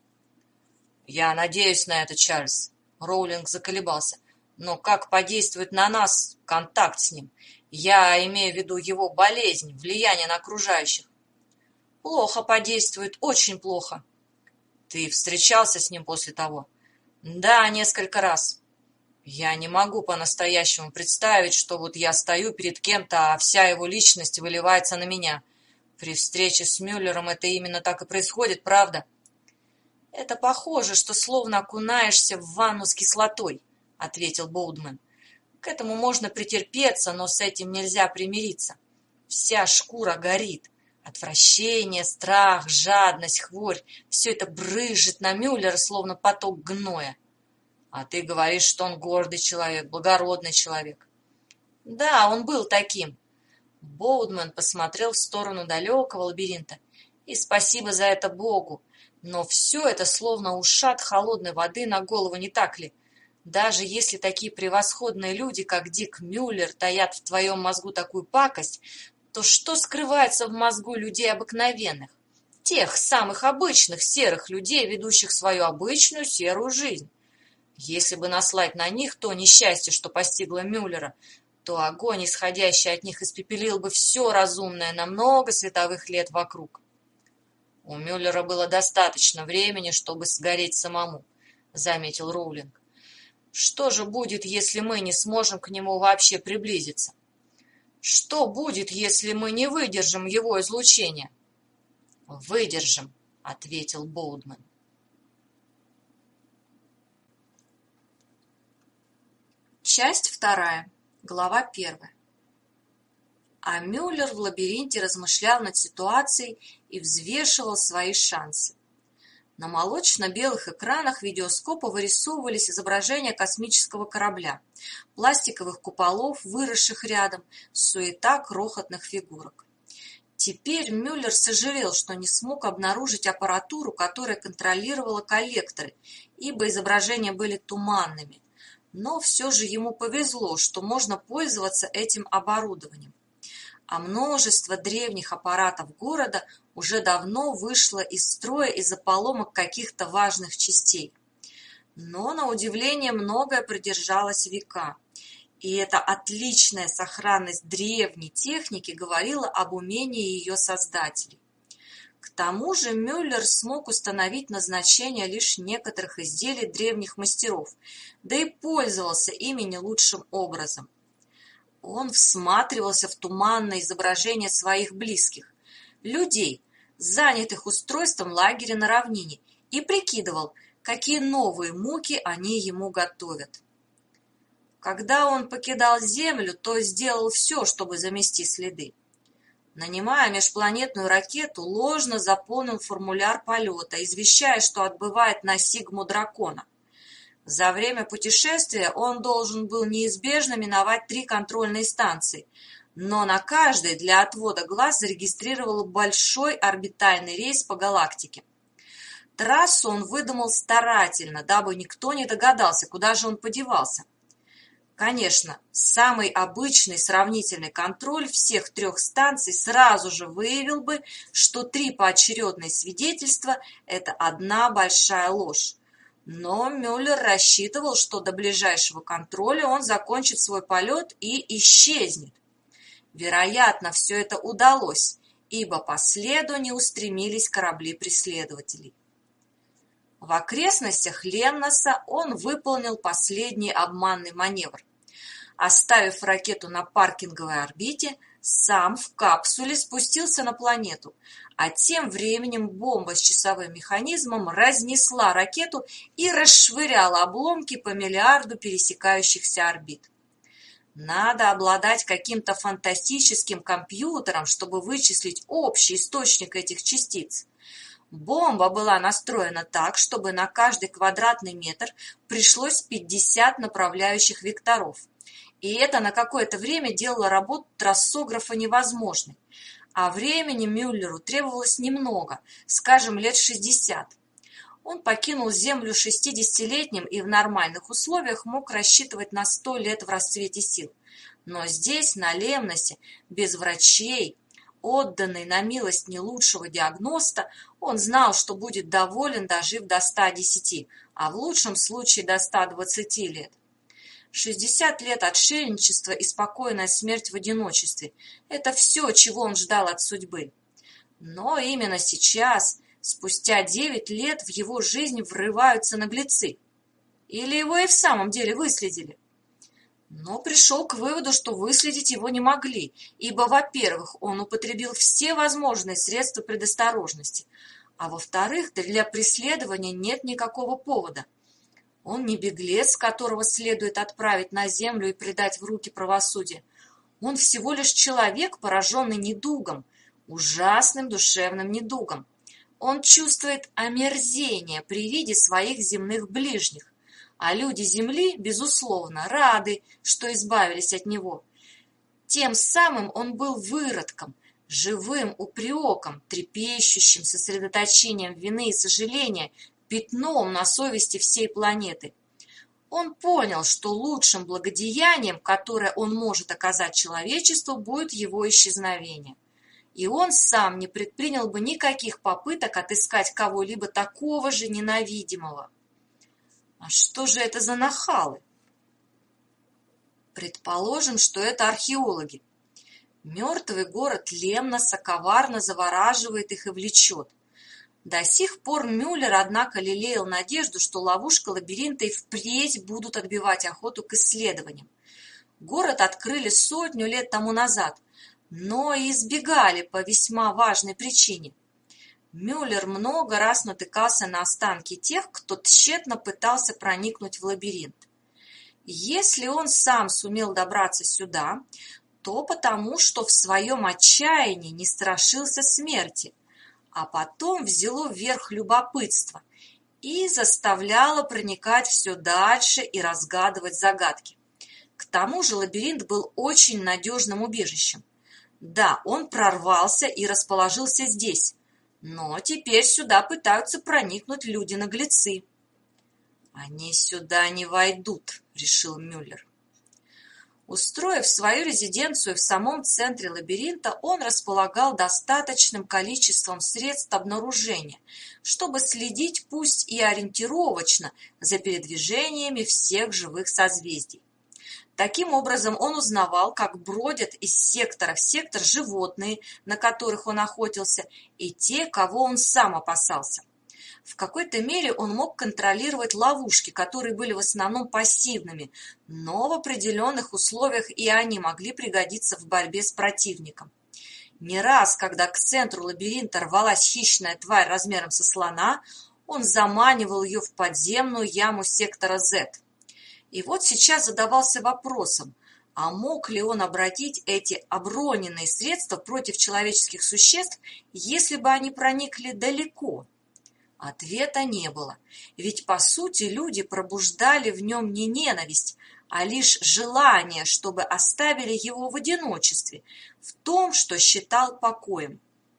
S1: Я надеюсь на это, Чарльз. Роулинг заколебался. Но как подействует на нас контакт с ним? Я имею в виду его болезнь, влияние на окружающих. Плохо подействует, очень плохо. Ты встречался с ним после того? Да, несколько раз. Я не могу по-настоящему представить, что вот я стою перед кем-то, а вся его личность выливается на меня. При встрече с Мюллером это именно так и происходит, правда? Это похоже, что словно окунаешься в ванну с кислотой, ответил Боудман. К этому можно претерпеться, но с этим нельзя примириться. Вся шкура горит. Отвращение, страх, жадность, хворь — все это брызжет на Мюллера, словно поток гноя. А ты говоришь, что он гордый человек, благородный человек. Да, он был таким. Боудман посмотрел в сторону далекого лабиринта. И спасибо за это Богу. Но все это словно ушат холодной воды на голову, не так ли? Даже если такие превосходные люди, как Дик Мюллер, таят в твоем мозгу такую пакость, то что скрывается в мозгу людей обыкновенных? Тех самых обычных серых людей, ведущих свою обычную серую жизнь. Если бы наслать на них то несчастье, что постигло Мюллера, то огонь, исходящий от них, испепелил бы все разумное на много световых лет вокруг. У Мюллера было достаточно времени, чтобы сгореть самому, заметил Роулинг. Что же будет, если мы не сможем к нему вообще приблизиться? Что будет, если мы не выдержим его излучения? Выдержим, ответил Боудман. Часть вторая, глава первая. А Мюллер в лабиринте размышлял над ситуацией и взвешивал свои шансы. На молочно-белых экранах видеоскопа вырисовывались изображения космического корабля, пластиковых куполов, выросших рядом, суета крохотных фигурок. Теперь Мюллер сожалел, что не смог обнаружить аппаратуру, которая контролировала коллекторы, ибо изображения были туманными. Но все же ему повезло, что можно пользоваться этим оборудованием. а множество древних аппаратов города уже давно вышло из строя из-за поломок каких-то важных частей. Но, на удивление, многое продержалось века, и эта отличная сохранность древней техники говорила об умении ее создателей. К тому же Мюллер смог установить назначение лишь некоторых изделий древних мастеров, да и пользовался ими не лучшим образом. Он всматривался в туманное изображение своих близких, людей, занятых устройством лагеря на равнине, и прикидывал, какие новые муки они ему готовят. Когда он покидал Землю, то сделал все, чтобы замести следы. Нанимая межпланетную ракету, ложно заполнил формуляр полета, извещая, что отбывает на Сигму Дракона. За время путешествия он должен был неизбежно миновать три контрольные станции, но на каждой для отвода глаз зарегистрировал большой орбитальный рейс по галактике. Трассу он выдумал старательно, дабы никто не догадался, куда же он подевался. Конечно, самый обычный сравнительный контроль всех трех станций сразу же выявил бы, что три поочередные свидетельства – это одна большая ложь. Но Мюллер рассчитывал, что до ближайшего контроля он закончит свой полет и исчезнет. Вероятно, все это удалось, ибо по следу не устремились корабли преследователей. В окрестностях Lemnos он выполнил последний обманный маневр. Оставив ракету на паркинговой орбите, сам в капсуле спустился на планету, а тем временем бомба с часовым механизмом разнесла ракету и расшвыряла обломки по миллиарду пересекающихся орбит. Надо обладать каким-то фантастическим компьютером, чтобы вычислить общий источник этих частиц. Бомба была настроена так, чтобы на каждый квадратный метр пришлось пятьдесят направляющих векторов. И это на какое-то время делало работу трассографа невозможной. А времени Мюллеру требовалось немного, скажем, лет шестьдесят. Он покинул Землю шестидесятилетним и в нормальных условиях мог рассчитывать на сто лет в расцвете сил. Но здесь, на Лемносе, без врачей, отданный на милость не лучшего диагноста, он знал, что будет доволен, дожив до ста десяти, а в лучшем случае до ста двадцати лет. шестьдесят лет отшельничества и спокойная смерть в одиночестве – это все, чего он ждал от судьбы. Но именно сейчас, спустя девять лет, в его жизнь врываются наглецы. Или его и в самом деле выследили? Но пришел к выводу, что выследить его не могли, ибо, во-первых, он употребил все возможные средства предосторожности, а во-вторых, для преследования нет никакого повода. Он не беглец, которого следует отправить на землю и предать в руки правосудия. Он всего лишь человек, пораженный недугом, ужасным душевным недугом. Он чувствует омерзение при виде своих земных ближних, а люди земли, безусловно, рады, что избавились от него. Тем самым он был выродком, живым упреком, трепещущим сосредоточением вины и сожаления, пятном на совести всей планеты. Он понял, что лучшим благодеянием, которое он может оказать человечеству, будет его исчезновение. И он сам не предпринял бы никаких попыток отыскать кого-либо такого же ненавидимого. А что же это за нахалы? Предположим, что это археологи. Мертвый город Лемноса коварно завораживает их и влечет. До сих пор Мюллер, однако, лелеял надежду, что ловушка лабиринта и впредь будут отбивать охоту к исследованиям. Город открыли сотню лет тому назад, но и избегали по весьма важной причине. Мюллер много раз натыкался на останки тех, кто тщетно пытался проникнуть в лабиринт. Если он сам сумел добраться сюда, то потому, что в своем отчаянии не страшился смерти, а потом взяло вверх любопытство и заставляло проникать все дальше и разгадывать загадки. К тому же лабиринт был очень надежным убежищем. Да, он прорвался и расположился здесь, но теперь сюда пытаются проникнуть люди-наглецы. «Они сюда не войдут», — решил Мюллер. Устроив свою резиденцию в самом центре лабиринта, он располагал достаточным количеством средств обнаружения, чтобы следить, пусть и ориентировочно, за передвижениями всех живых созвездий. Таким образом, он узнавал, как бродят из сектора в сектор животные, на которых он охотился, и те, кого он сам опасался. В какой-то мере он мог контролировать ловушки, которые были в основном пассивными, но в определенных условиях и они могли пригодиться в борьбе с противником. Не раз, когда к центру лабиринта рвалась хищная тварь размером со слона, он заманивал ее в подземную яму сектора Z. И вот сейчас задавался вопросом, а мог ли он обратить эти обороненные средства против человеческих существ, если бы они проникли далеко? Ответа не было, ведь по сути люди пробуждали в нем не ненависть, а лишь желание, чтобы оставили его в одиночестве, в том, что считал покоем.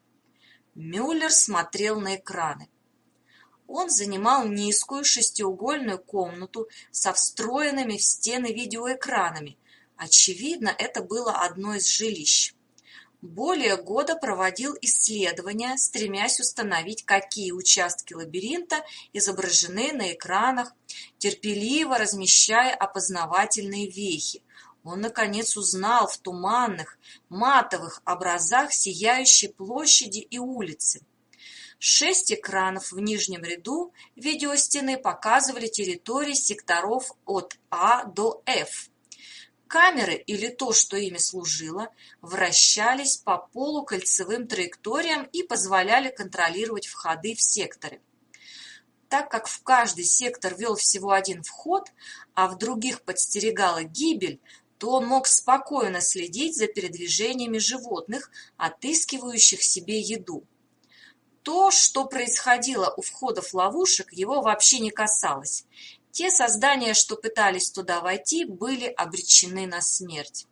S1: Мюллер смотрел на экраны. Он занимал низкую шестиугольную комнату со встроенными в стены видеоэкранами. Очевидно, это было одно из жилищ. Более года проводил исследования, стремясь установить, какие участки лабиринта изображены на экранах, терпеливо размещая опознавательные вехи. Он, наконец, узнал в туманных, матовых образах сияющей площади и улицы. Шесть экранов в нижнем ряду видеостены показывали территории секторов от А до Ф. Камеры, или то, что ими служило, вращались по полукольцевым траекториям и позволяли контролировать входы в секторы. Так как в каждый сектор вел всего один вход, а в других подстерегала гибель, то он мог спокойно следить за передвижениями животных, отыскивающих себе еду. То, что происходило у входов ловушек, его вообще не касалось. Те создания, что пытались туда войти, были обречены на смерть.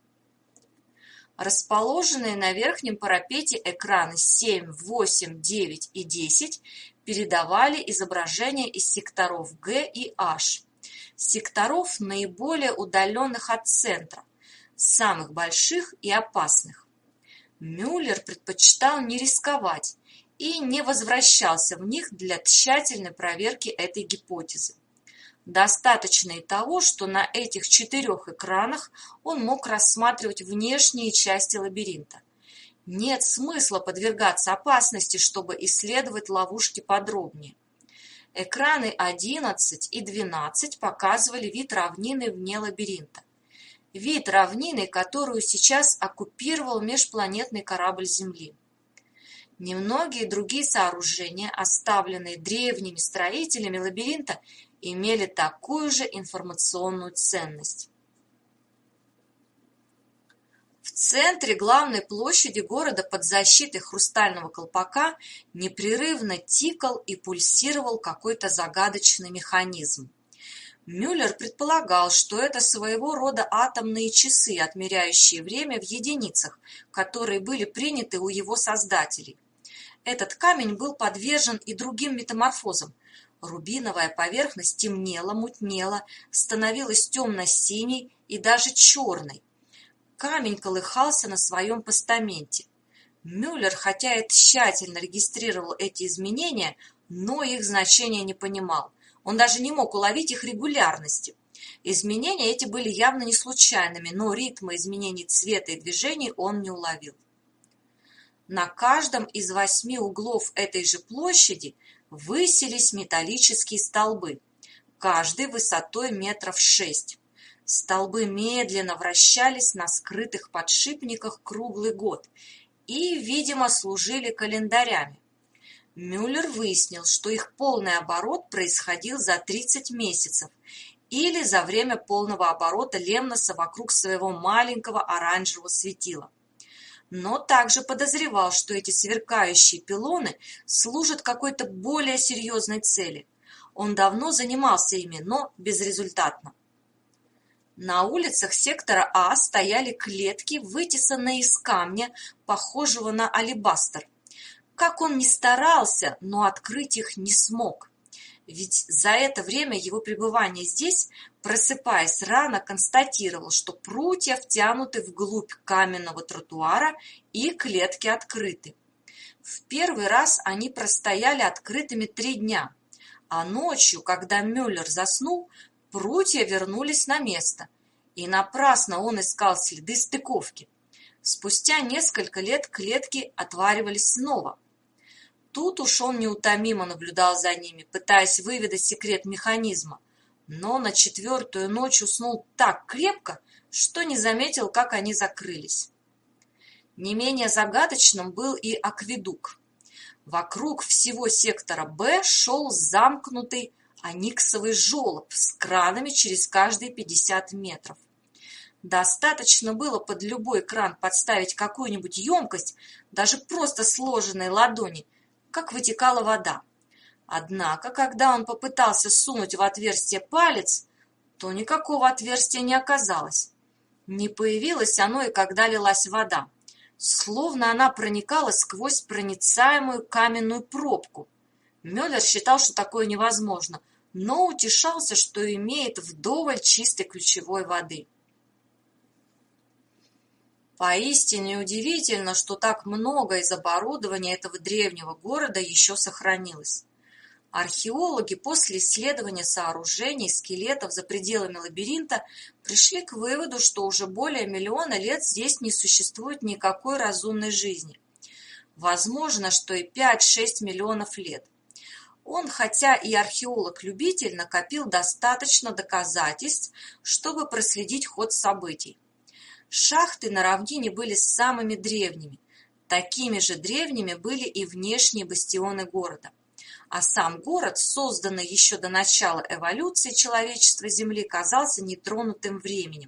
S1: Расположенные на верхнем парапете экраны семь, восемь, девять и десять передавали изображения из секторов Г и H, секторов, наиболее удаленных от центра, самых больших и опасных. Мюллер предпочитал не рисковать и не возвращался в них для тщательной проверки этой гипотезы. Достаточно и того, что на этих четырех экранах он мог рассматривать внешние части лабиринта. Нет смысла подвергаться опасности, чтобы исследовать ловушки подробнее. Экраны одиннадцать и двенадцать показывали вид равнины вне лабиринта. Вид равнины, которую сейчас оккупировал межпланетный корабль Земли. Немногие другие сооружения, оставленные древними строителями лабиринта, имели такую же информационную ценность. В центре главной площади города под защитой хрустального колпака непрерывно тикал и пульсировал какой-то загадочный механизм. Мюллер предполагал, что это своего рода атомные часы, отмеряющие время в единицах, которые были приняты у его создателей. Этот камень был подвержен и другим метаморфозам. Рубиновая поверхность темнела, мутнела, становилась темно-синей и даже черной. Камень колыхался на своем постаменте. Мюллер, хотя и тщательно регистрировал эти изменения, но их значения не понимал. Он даже не мог уловить их регулярности. Изменения эти были явно не случайными, но ритма изменений цвета и движений он не уловил. На каждом из восьми углов этой же площади высились металлические столбы, каждый высотой метров шесть. Столбы медленно вращались на скрытых подшипниках круглый год и, видимо, служили календарями. Мюллер выяснил, что их полный оборот происходил за тридцать месяцев или за время полного оборота Лемноса вокруг своего маленького оранжевого светила. Но также подозревал, что эти сверкающие пилоны служат какой-то более серьезной цели. Он давно занимался ими, но безрезультатно. На улицах сектора А стояли клетки, вытесанные из камня, похожего на алебастр. Как он ни старался, но открыть их не смог. Ведь за это время его пребывания здесь, просыпаясь рано, констатировал, что прутья втянуты вглубь каменного тротуара и клетки открыты. В первый раз они простояли открытыми три дня, а ночью, когда Мюллер заснул, прутья вернулись на место, и напрасно он искал следы стыковки. Спустя несколько лет клетки отваривались снова. Тут уж он неутомимо наблюдал за ними, пытаясь выведать секрет механизма, но на четвертую ночь уснул так крепко, что не заметил, как они закрылись. Не менее загадочным был и акведук. Вокруг всего сектора Б шел замкнутый ониксовый желоб с кранами через каждые пятьдесят метров. Достаточно было под любой кран подставить какую-нибудь емкость, даже просто сложенной ладони, как вытекала вода. Однако, когда он попытался сунуть в отверстие палец, то никакого отверстия не оказалось. Не появилось оно и когда лилась вода, словно она проникала сквозь проницаемую каменную пробку. Мюллер считал, что такое невозможно, но утешался, что имеет вдоволь чистой ключевой воды. Поистине удивительно, что так много из оборудования этого древнего города еще сохранилось. Археологи после исследования сооружений, скелетов за пределами лабиринта пришли к выводу, что уже более миллиона лет здесь не существует никакой разумной жизни. Возможно, что и пять-шесть миллионов лет. Он, хотя и археолог-любитель, накопил достаточно доказательств, чтобы проследить ход событий. Шахты на равнине были самыми древними. Такими же древними были и внешние бастионы города. А сам город, созданный еще до начала эволюции человечества Земли, казался нетронутым временем.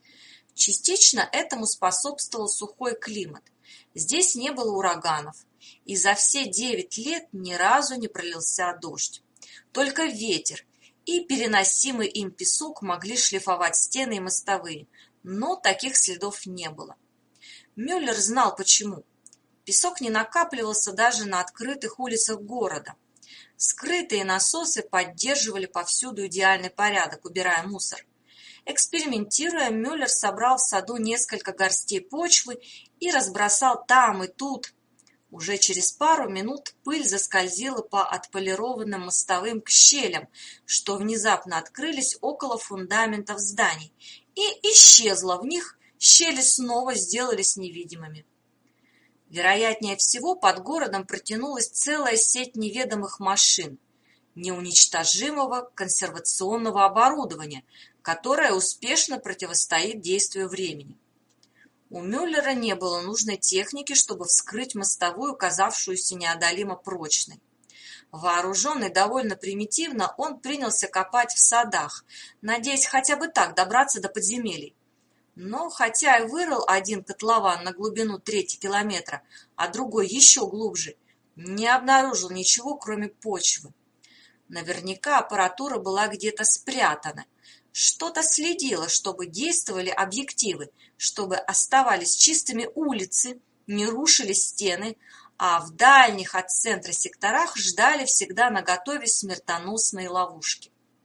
S1: Частично этому способствовал сухой климат. Здесь не было ураганов, и за все девять лет ни разу не пролился дождь. Только ветер и переносимый им песок могли шлифовать стены и мостовые, но таких следов не было. Мюллер знал почему. Песок не накапливался даже на открытых улицах города. Скрытые насосы поддерживали повсюду идеальный порядок, убирая мусор. Экспериментируя, Мюллер собрал в саду несколько горстей почвы и разбросал там и тут. Уже через пару минут пыль заскользила по отполированным мостовым к щелям, что внезапно открылись около фундаментов зданий, и исчезла в них, щели снова сделались невидимыми. Вероятнее всего, под городом протянулась целая сеть неведомых машин, неуничтожимого консервационного оборудования, которое успешно противостоит действию времени. У Мюллера не было нужной техники, чтобы вскрыть мостовую, казавшуюся неодолимо прочной. Вооруженный довольно примитивно, он принялся копать в садах, надеясь хотя бы так добраться до подземелий. Но хотя и вырыл один котлован на глубину трети километра, а другой еще глубже, не обнаружил ничего, кроме почвы. Наверняка аппаратура была где-то спрятана. Что-то следило, чтобы действовали объективы, чтобы оставались чистыми улицы, не рушились стены, а в дальних от центра секторах ждали всегда наготове смертоносные ловушки.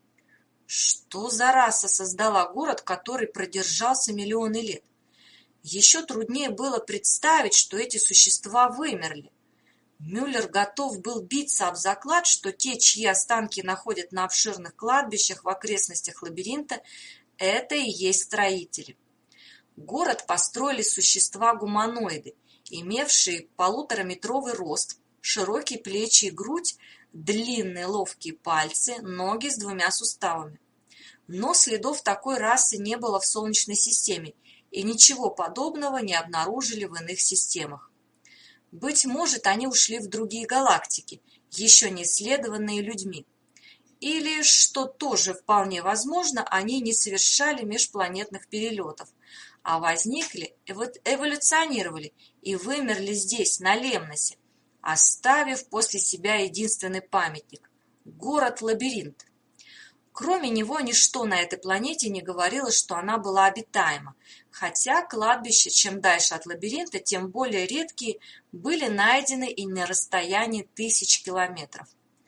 S1: Что за раса создала город, который продержался миллионы лет? Еще труднее было представить, что эти существа вымерли. Мюллер готов был биться об заклад, что те, чьи останки находят на обширных кладбищах в окрестностях лабиринта, это и есть строители. Город построили существа-гуманоиды, имевшие полутораметровый рост, широкие плечи и грудь, длинные ловкие пальцы, ноги с двумя суставами. Но следов такой расы не было в Солнечной системе, и ничего подобного не обнаружили в иных системах. Быть может, они ушли в другие галактики, еще не исследованные людьми. Или, что тоже вполне возможно, они не совершали межпланетных перелетов, а возникли, эволюционировали и вымерли здесь, на Лемносе, оставив после себя единственный памятник – город-лабиринт. Кроме него, ничто на этой планете не говорило, что она была обитаема, хотя кладбища, чем дальше от лабиринта, тем более редкие, были найдены и на расстоянии тысяч километров.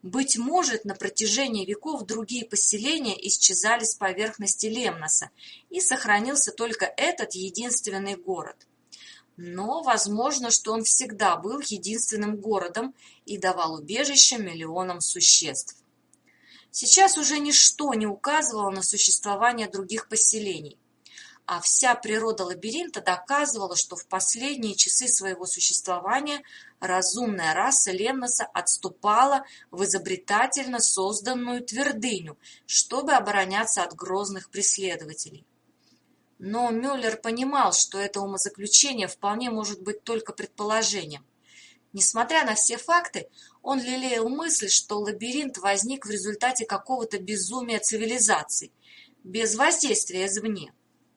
S1: Быть может, на протяжении веков другие поселения исчезали с поверхности Лемноса, и сохранился только этот единственный город. Но возможно, что он всегда был единственным городом и давал убежище миллионам существ. Сейчас уже ничто не указывало на существование других поселений, а вся природа лабиринта доказывала, что в последние часы своего существования разумная раса Лемноса отступала в изобретательно созданную твердыню, чтобы обороняться от грозных преследователей. Но Мюллер понимал, что это умозаключение вполне может быть только предположением. Несмотря на все факты, он лелеял мысль, что лабиринт возник в результате какого-то безумия цивилизаций, без воздействия извне.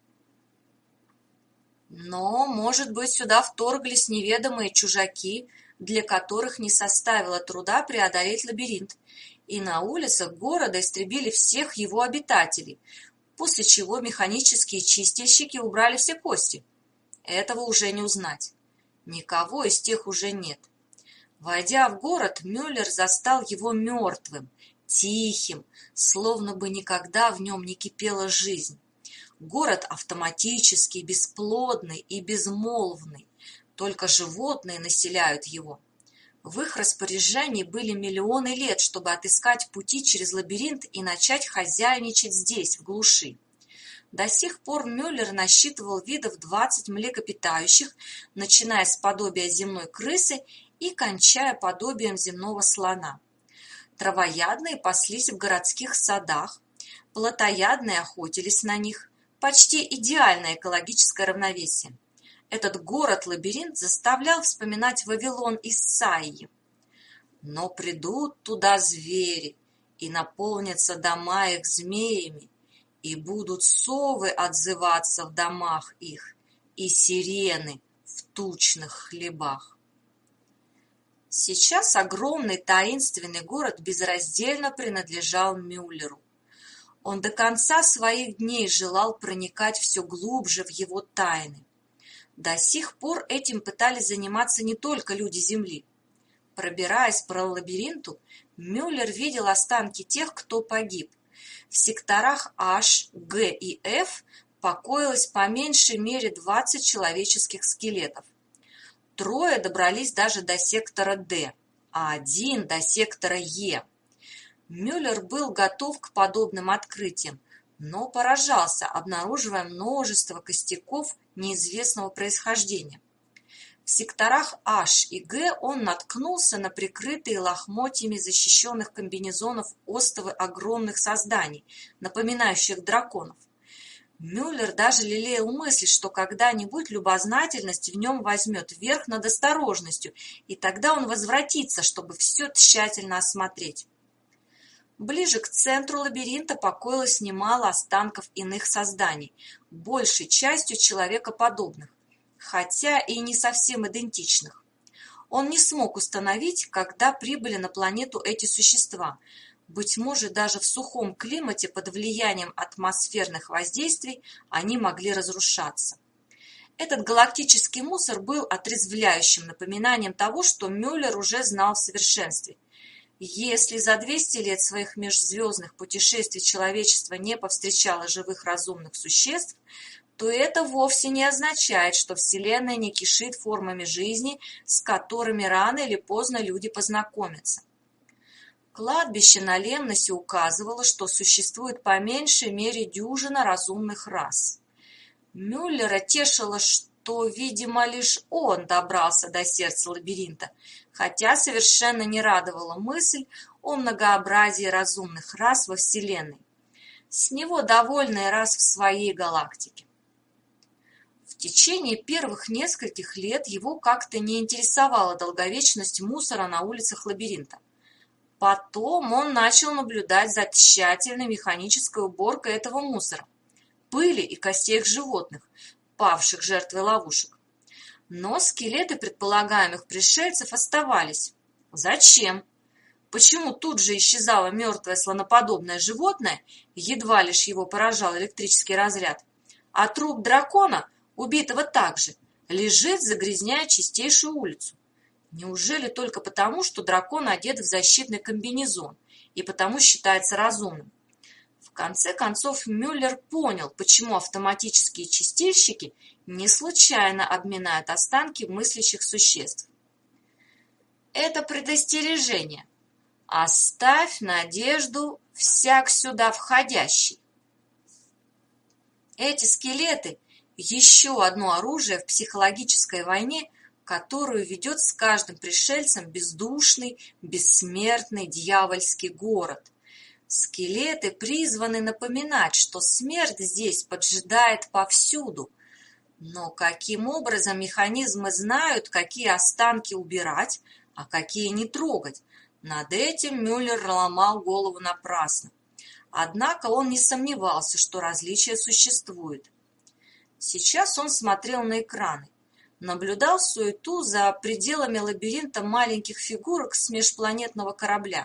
S1: Но, может быть, сюда вторглись неведомые чужаки, для которых не составило труда преодолеть лабиринт, и на улицах города истребили всех его обитателей, после чего механические чистильщики убрали все кости. Этого уже не узнать. Никого из тех уже нет. Войдя в город, Мюллер застал его мертвым, тихим, словно бы никогда в нем не кипела жизнь. Город автоматический, бесплодный и безмолвный, только животные населяют его. В их распоряжении были миллионы лет, чтобы отыскать пути через лабиринт и начать хозяйничать здесь, в глуши. До сих пор Мюллер насчитывал видов двадцать млекопитающих, начиная с подобия земной крысы и кончая подобием земного слона. Травоядные паслись в городских садах, плотоядные охотились на них. Почти идеальное экологическое равновесие. Этот город-лабиринт заставлял вспоминать Вавилон Исаии. Но придут туда звери, и наполнятся дома их змеями, и будут совы отзываться в домах их, и сирены в тучных хлебах. Сейчас огромный таинственный город безраздельно принадлежал Мюллеру. Он до конца своих дней желал проникать все глубже в его тайны. До сих пор этим пытались заниматься не только люди Земли. Пробираясь по лабиринту, Мюллер видел останки тех, кто погиб. В секторах H, G и F покоилось по меньшей мере двадцать человеческих скелетов. Трое добрались даже до сектора D, а один до сектора E. Мюллер был готов к подобным открытиям, но поражался, обнаруживая множество костяков неизвестного происхождения. В секторах H и G он наткнулся на прикрытые лохмотьями защищенных комбинезонов остовы огромных созданий, напоминающих драконов. Мюллер даже лелеял мысль, что когда-нибудь любознательность в нем возьмет верх над осторожностью, и тогда он возвратится, чтобы все тщательно осмотреть. Ближе к центру лабиринта покоилось немало останков иных созданий, большей частью человекоподобных, хотя и не совсем идентичных. Он не смог установить, когда прибыли на планету эти существа. Быть может, даже в сухом климате под влиянием атмосферных воздействий они могли разрушаться. Этот галактический мусор был отрезвляющим напоминанием того, что Мюллер уже знал в совершенстве. Если за двести лет своих межзвездных путешествий человечество не повстречало живых разумных существ, то это вовсе не означает, что Вселенная не кишит формами жизни, с которыми рано или поздно люди познакомятся. Кладбище на Лемносе указывало, что существует по меньшей мере дюжина разумных рас. Мюллера тешило, что, видимо, лишь он добрался до сердца лабиринта, хотя совершенно не радовала мысль о многообразии разумных рас во Вселенной. С него довольны раз в своей галактике. В течение первых нескольких лет его как-то не интересовала долговечность мусора на улицах лабиринта. Потом он начал наблюдать за тщательной механической уборкой этого мусора, пыли и костей животных, павших жертвой ловушек. Но скелеты предполагаемых пришельцев оставались. Зачем? Почему тут же исчезало мертвое слоноподобное животное, едва лишь его поражал электрический разряд, а труп дракона, убитого также, лежит, загрязняя чистейшую улицу? Неужели только потому, что дракон одет в защитный комбинезон и потому считается разумным? В конце концов Мюллер понял, почему автоматические чистильщики не случайно обминают останки мыслящих существ. Это предостережение. Оставь надежду всяк сюда входящий. Эти скелеты – еще одно оружие в психологической войне, которую ведет с каждым пришельцем бездушный, бессмертный дьявольский город. Скелеты призваны напоминать, что смерть здесь поджидает повсюду. Но каким образом механизмы знают, какие останки убирать, а какие не трогать? Над этим Мюллер ломал голову напрасно. Однако он не сомневался, что различия существуют. Сейчас он смотрел на экраны, наблюдал суету за пределами лабиринта маленьких фигурок с межпланетного корабля.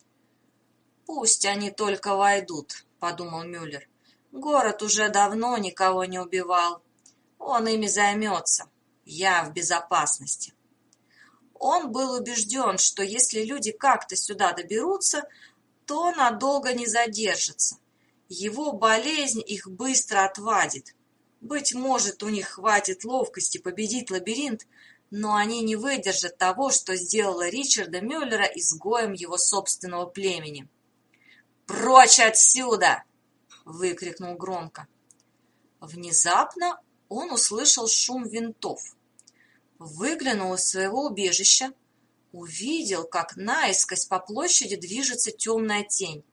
S1: «Пусть они только войдут», — подумал Мюллер. «Город уже давно никого не убивал. Он ими займется. Я в безопасности». Он был убежден, что если люди как-то сюда доберутся, то надолго не задержатся. Его болезнь их быстро отвадит. Быть может, у них хватит ловкости победить лабиринт, но они не выдержат того, что сделало Ричарда Мюллера изгоем его собственного племени. «Прочь отсюда!» — выкрикнул громко. Внезапно он услышал шум винтов. Выглянул из своего убежища, увидел, как наискось по площади движется темная тень.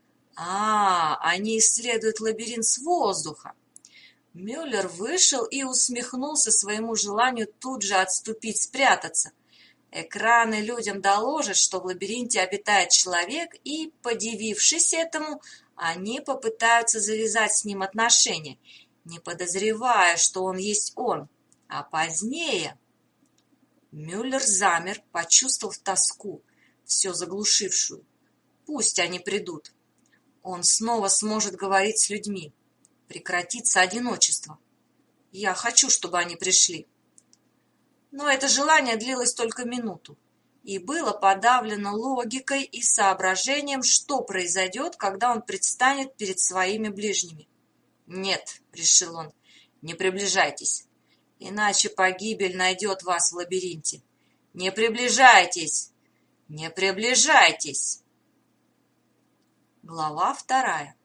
S1: А, они исследуют лабиринт с воздуха. Мюллер вышел и усмехнулся своему желанию тут же отступить, спрятаться. Экраны людям доложат, что в лабиринте обитает человек, и, подивившись этому, они попытаются завязать с ним отношения, не подозревая, что он есть он. А позднее... Мюллер замер, почувствовав тоску, все заглушившую. Пусть они придут. Он снова сможет говорить с людьми. Прекратится одиночество. Я хочу, чтобы они пришли. Но это желание длилось только минуту и было подавлено логикой и соображением, что произойдет, когда он предстанет перед своими ближними. «Нет», — решил он, — «не приближайтесь. Иначе погибель найдет вас в лабиринте. Не приближайтесь! Не приближайтесь!» Глава вторая.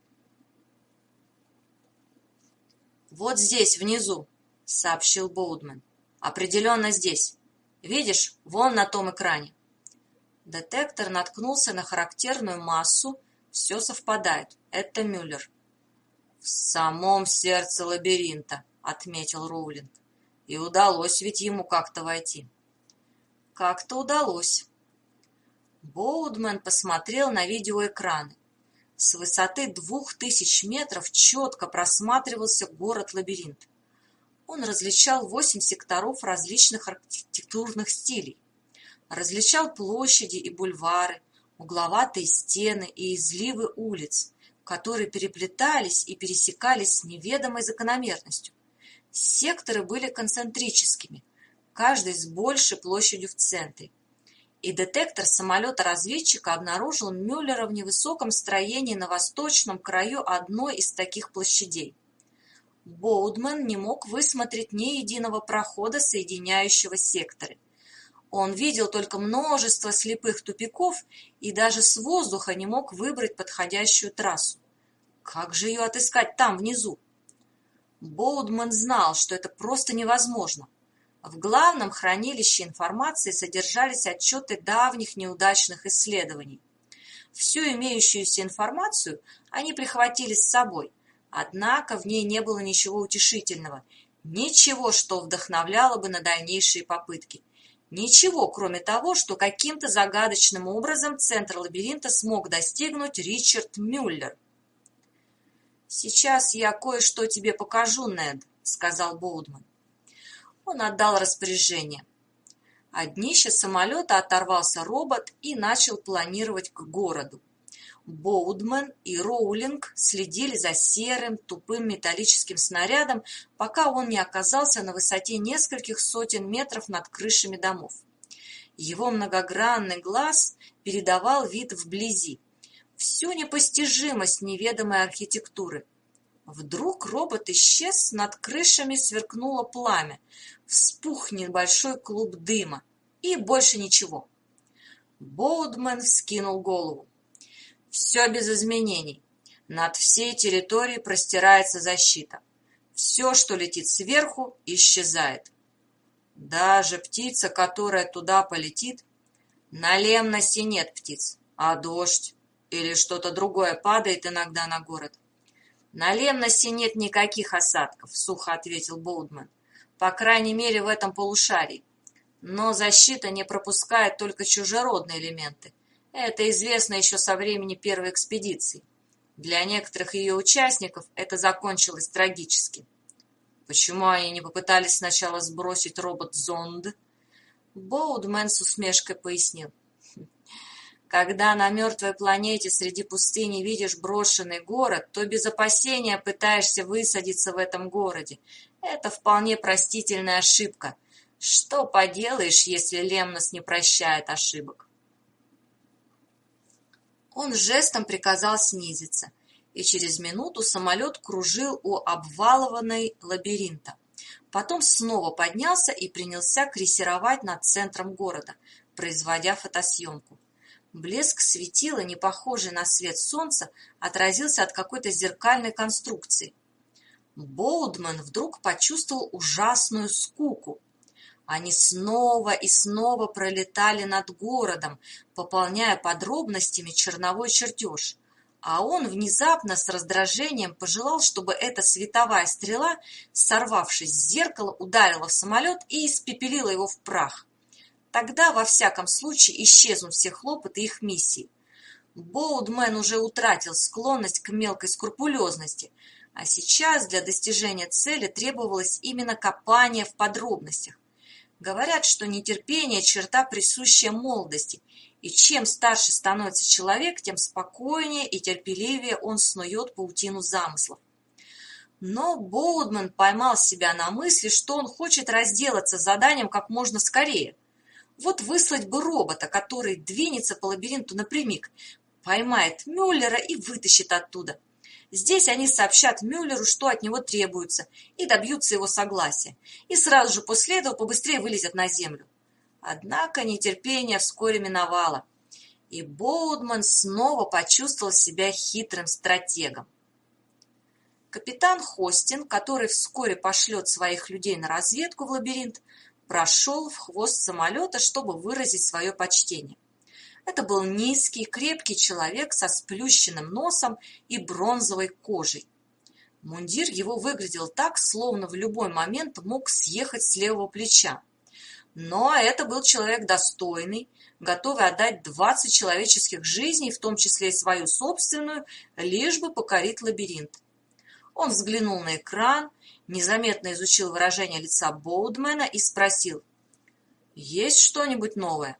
S1: «Вот здесь, внизу», — сообщил Боудман. «Определенно здесь. Видишь, вон на том экране». Детектор наткнулся на характерную массу. Все совпадает. Это Мюллер. «В самом сердце лабиринта», — отметил Роулинг. «И удалось ведь ему как-то войти». «Как-то удалось». Боудман посмотрел на видеоэкраны. С высоты двух тысяч метров четко просматривался город-лабиринт. Он различал восемь секторов различных архитектурных стилей. Различал площади и бульвары, угловатые стены и изливы улиц, которые переплетались и пересекались с неведомой закономерностью. Секторы были концентрическими, каждый с большей площадью в центре. И детектор самолета-разведчика обнаружил Мюллера в невысоком строении на восточном краю одной из таких площадей. Боудман не мог высмотреть ни единого прохода, соединяющего секторы. Он видел только множество слепых тупиков и даже с воздуха не мог выбрать подходящую трассу. Как же ее отыскать там, внизу? Боудман знал, что это просто невозможно. В главном хранилище информации содержались отчеты давних неудачных исследований. Всю имеющуюся информацию они прихватили с собой, однако в ней не было ничего утешительного, ничего, что вдохновляло бы на дальнейшие попытки. Ничего, кроме того, что каким-то загадочным образом центр лабиринта смог достигнуть Ричард Мюллер. «Сейчас я кое-что тебе покажу, Нед», — сказал Боудман. Он отдал распоряжение. От днища самолета оторвался робот и начал планировать к городу. Боудман и Роулинг следили за серым, тупым металлическим снарядом, пока он не оказался на высоте нескольких сотен метров над крышами домов. Его многогранный глаз передавал вид вблизи, всю непостижимость неведомой архитектуры. Вдруг робот исчез, над крышами сверкнуло пламя, вспух небольшой клуб дыма, и больше ничего. Боудман вскинул голову. Все без изменений. Над всей территорией простирается защита. Все, что летит сверху, исчезает. Даже птица, которая туда полетит, на Лемносе нет птиц, а дождь или что-то другое падает иногда на город. На Лемносе нет никаких осадков, сухо ответил Боудман. По крайней мере, в этом полушарии. Но защита не пропускает только чужеродные элементы. Это известно еще со времени первой экспедиции. Для некоторых ее участников это закончилось трагически. Почему они не попытались сначала сбросить робот-зонд? Боудман с усмешкой пояснил. Когда на мертвой планете среди пустыни видишь брошенный город, то без опасения пытаешься высадиться в этом городе. Это вполне простительная ошибка. Что поделаешь, если Лемнос не прощает ошибок? Он жестом приказал снизиться, и через минуту самолет кружил у обвалованной лабиринта. Потом снова поднялся и принялся крейсеровать над центром города, производя фотосъемку. Блеск светила, не похожий на свет солнца, отразился от какой-то зеркальной конструкции. Боудман вдруг почувствовал ужасную скуку. Они снова и снова пролетали над городом, пополняя подробностями черновой чертеж. А он внезапно с раздражением пожелал, чтобы эта световая стрела, сорвавшись с зеркала, ударила в самолет и испепелила его в прах. Тогда, во всяком случае, исчезнут все хлопоты их миссии. Боудман уже утратил склонность к мелкой скрупулезности, а сейчас для достижения цели требовалось именно копание в подробностях. Говорят, что нетерпение – черта, присущая молодости, и чем старше становится человек, тем спокойнее и терпеливее он снует паутину замыслов. Но Боудман поймал себя на мысли, что он хочет разделаться с заданием как можно скорее. Вот выслать бы робота, который двинется по лабиринту напрямик, поймает Мюллера и вытащит оттуда. Здесь они сообщат Мюллеру, что от него требуется, и добьются его согласия, и сразу же после этого побыстрее вылезят на землю. Однако нетерпение вскоре миновало, и Боудман снова почувствовал себя хитрым стратегом. Капитан Хостин, который вскоре пошлет своих людей на разведку в лабиринт, прошел в хвост самолета, чтобы выразить свое почтение. Это был низкий, крепкий человек со сплющенным носом и бронзовой кожей. Мундир его выглядел так, словно в любой момент мог съехать с левого плеча. Но это был человек достойный, готовый отдать двадцать человеческих жизней, в том числе и свою собственную, лишь бы покорить лабиринт. Он взглянул на экран, незаметно изучил выражение лица Боудмана и спросил: «Есть что-нибудь новое?»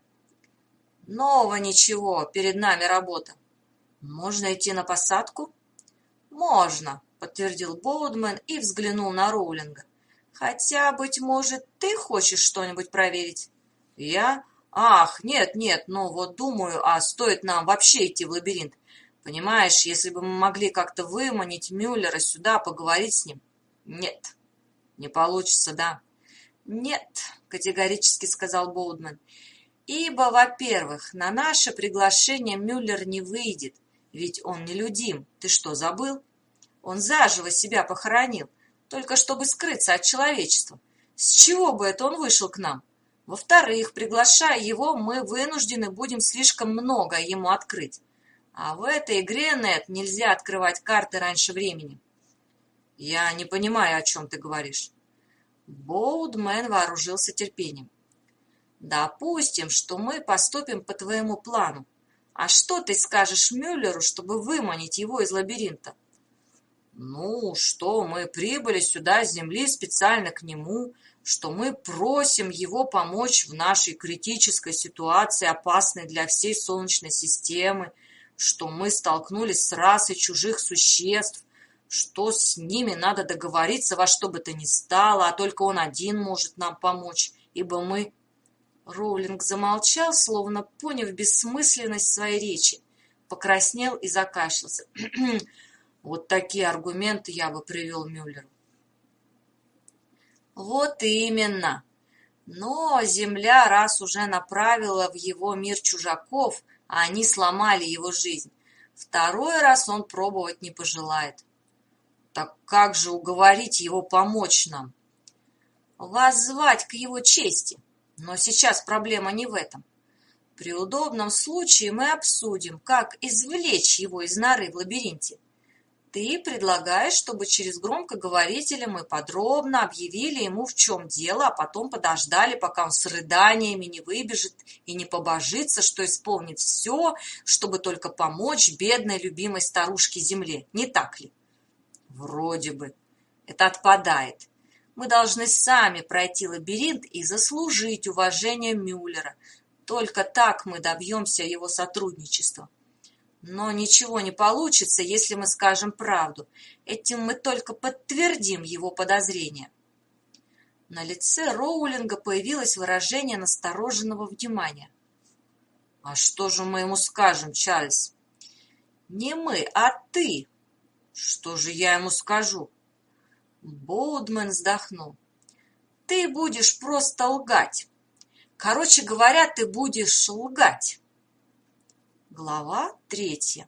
S1: «Нового ничего, перед нами работа». «Можно идти на посадку?» «Можно», — подтвердил Боудман и взглянул на Роулинга. «Хотя, быть может, ты хочешь что-нибудь проверить?» «Я? Ах, нет, нет, ну вот думаю, а стоит нам вообще идти в лабиринт? Понимаешь, если бы мы могли как-то выманить Мюллера сюда, поговорить с ним...» «Нет, не получится, да?» «Нет», — категорически сказал Боудман. «Ибо, во-первых, на наше приглашение Мюллер не выйдет, ведь он нелюдим. Ты что, забыл? Он заживо себя похоронил, только чтобы скрыться от человечества. С чего бы это он вышел к нам? Во-вторых, приглашая его, мы вынуждены будем слишком много ему открыть. А в этой игре, Нед, нельзя открывать карты раньше времени». «Я не понимаю, о чем ты говоришь». Боудман вооружился терпением. «Допустим, что мы поступим по твоему плану. А что ты скажешь Мюллеру, чтобы выманить его из лабиринта?» «Ну, что мы прибыли сюда с Земли специально к нему, что мы просим его помочь в нашей критической ситуации, опасной для всей Солнечной системы, что мы столкнулись с расой чужих существ, что с ними надо договориться во что бы то ни стало, а только он один может нам помочь, ибо мы...» Роулинг замолчал, словно поняв бессмысленность своей речи, покраснел и закашлялся. Вот такие аргументы я бы привел Мюллеру. Вот именно. Но Земля раз уже направила в его мир чужаков, а они сломали его жизнь, второй раз он пробовать не пожелает. Так как же уговорить его помочь нам? Воззвать к его чести. Но сейчас проблема не в этом. При удобном случае мы обсудим, как извлечь его из норы в лабиринте. Ты предлагаешь, чтобы через громкоговорителя мы подробно объявили ему, в чем дело, а потом подождали, пока он с рыданиями не выбежит и не побожится, что исполнит все, чтобы только помочь бедной любимой старушке Земле. Не так ли? Вроде бы. Это отпадает. Мы должны сами пройти лабиринт и заслужить уважение Мюллера. Только так мы добьемся его сотрудничества. Но ничего не получится, если мы скажем правду. Этим мы только подтвердим его подозрения. На лице Роулинга появилось выражение настороженного внимания. «А что же мы ему скажем, Чарльз?» «Не мы, а ты». «Что же я ему скажу?» Боудмен вздохнул. «Ты будешь просто лгать. Короче говоря, ты будешь лгать». Глава третья.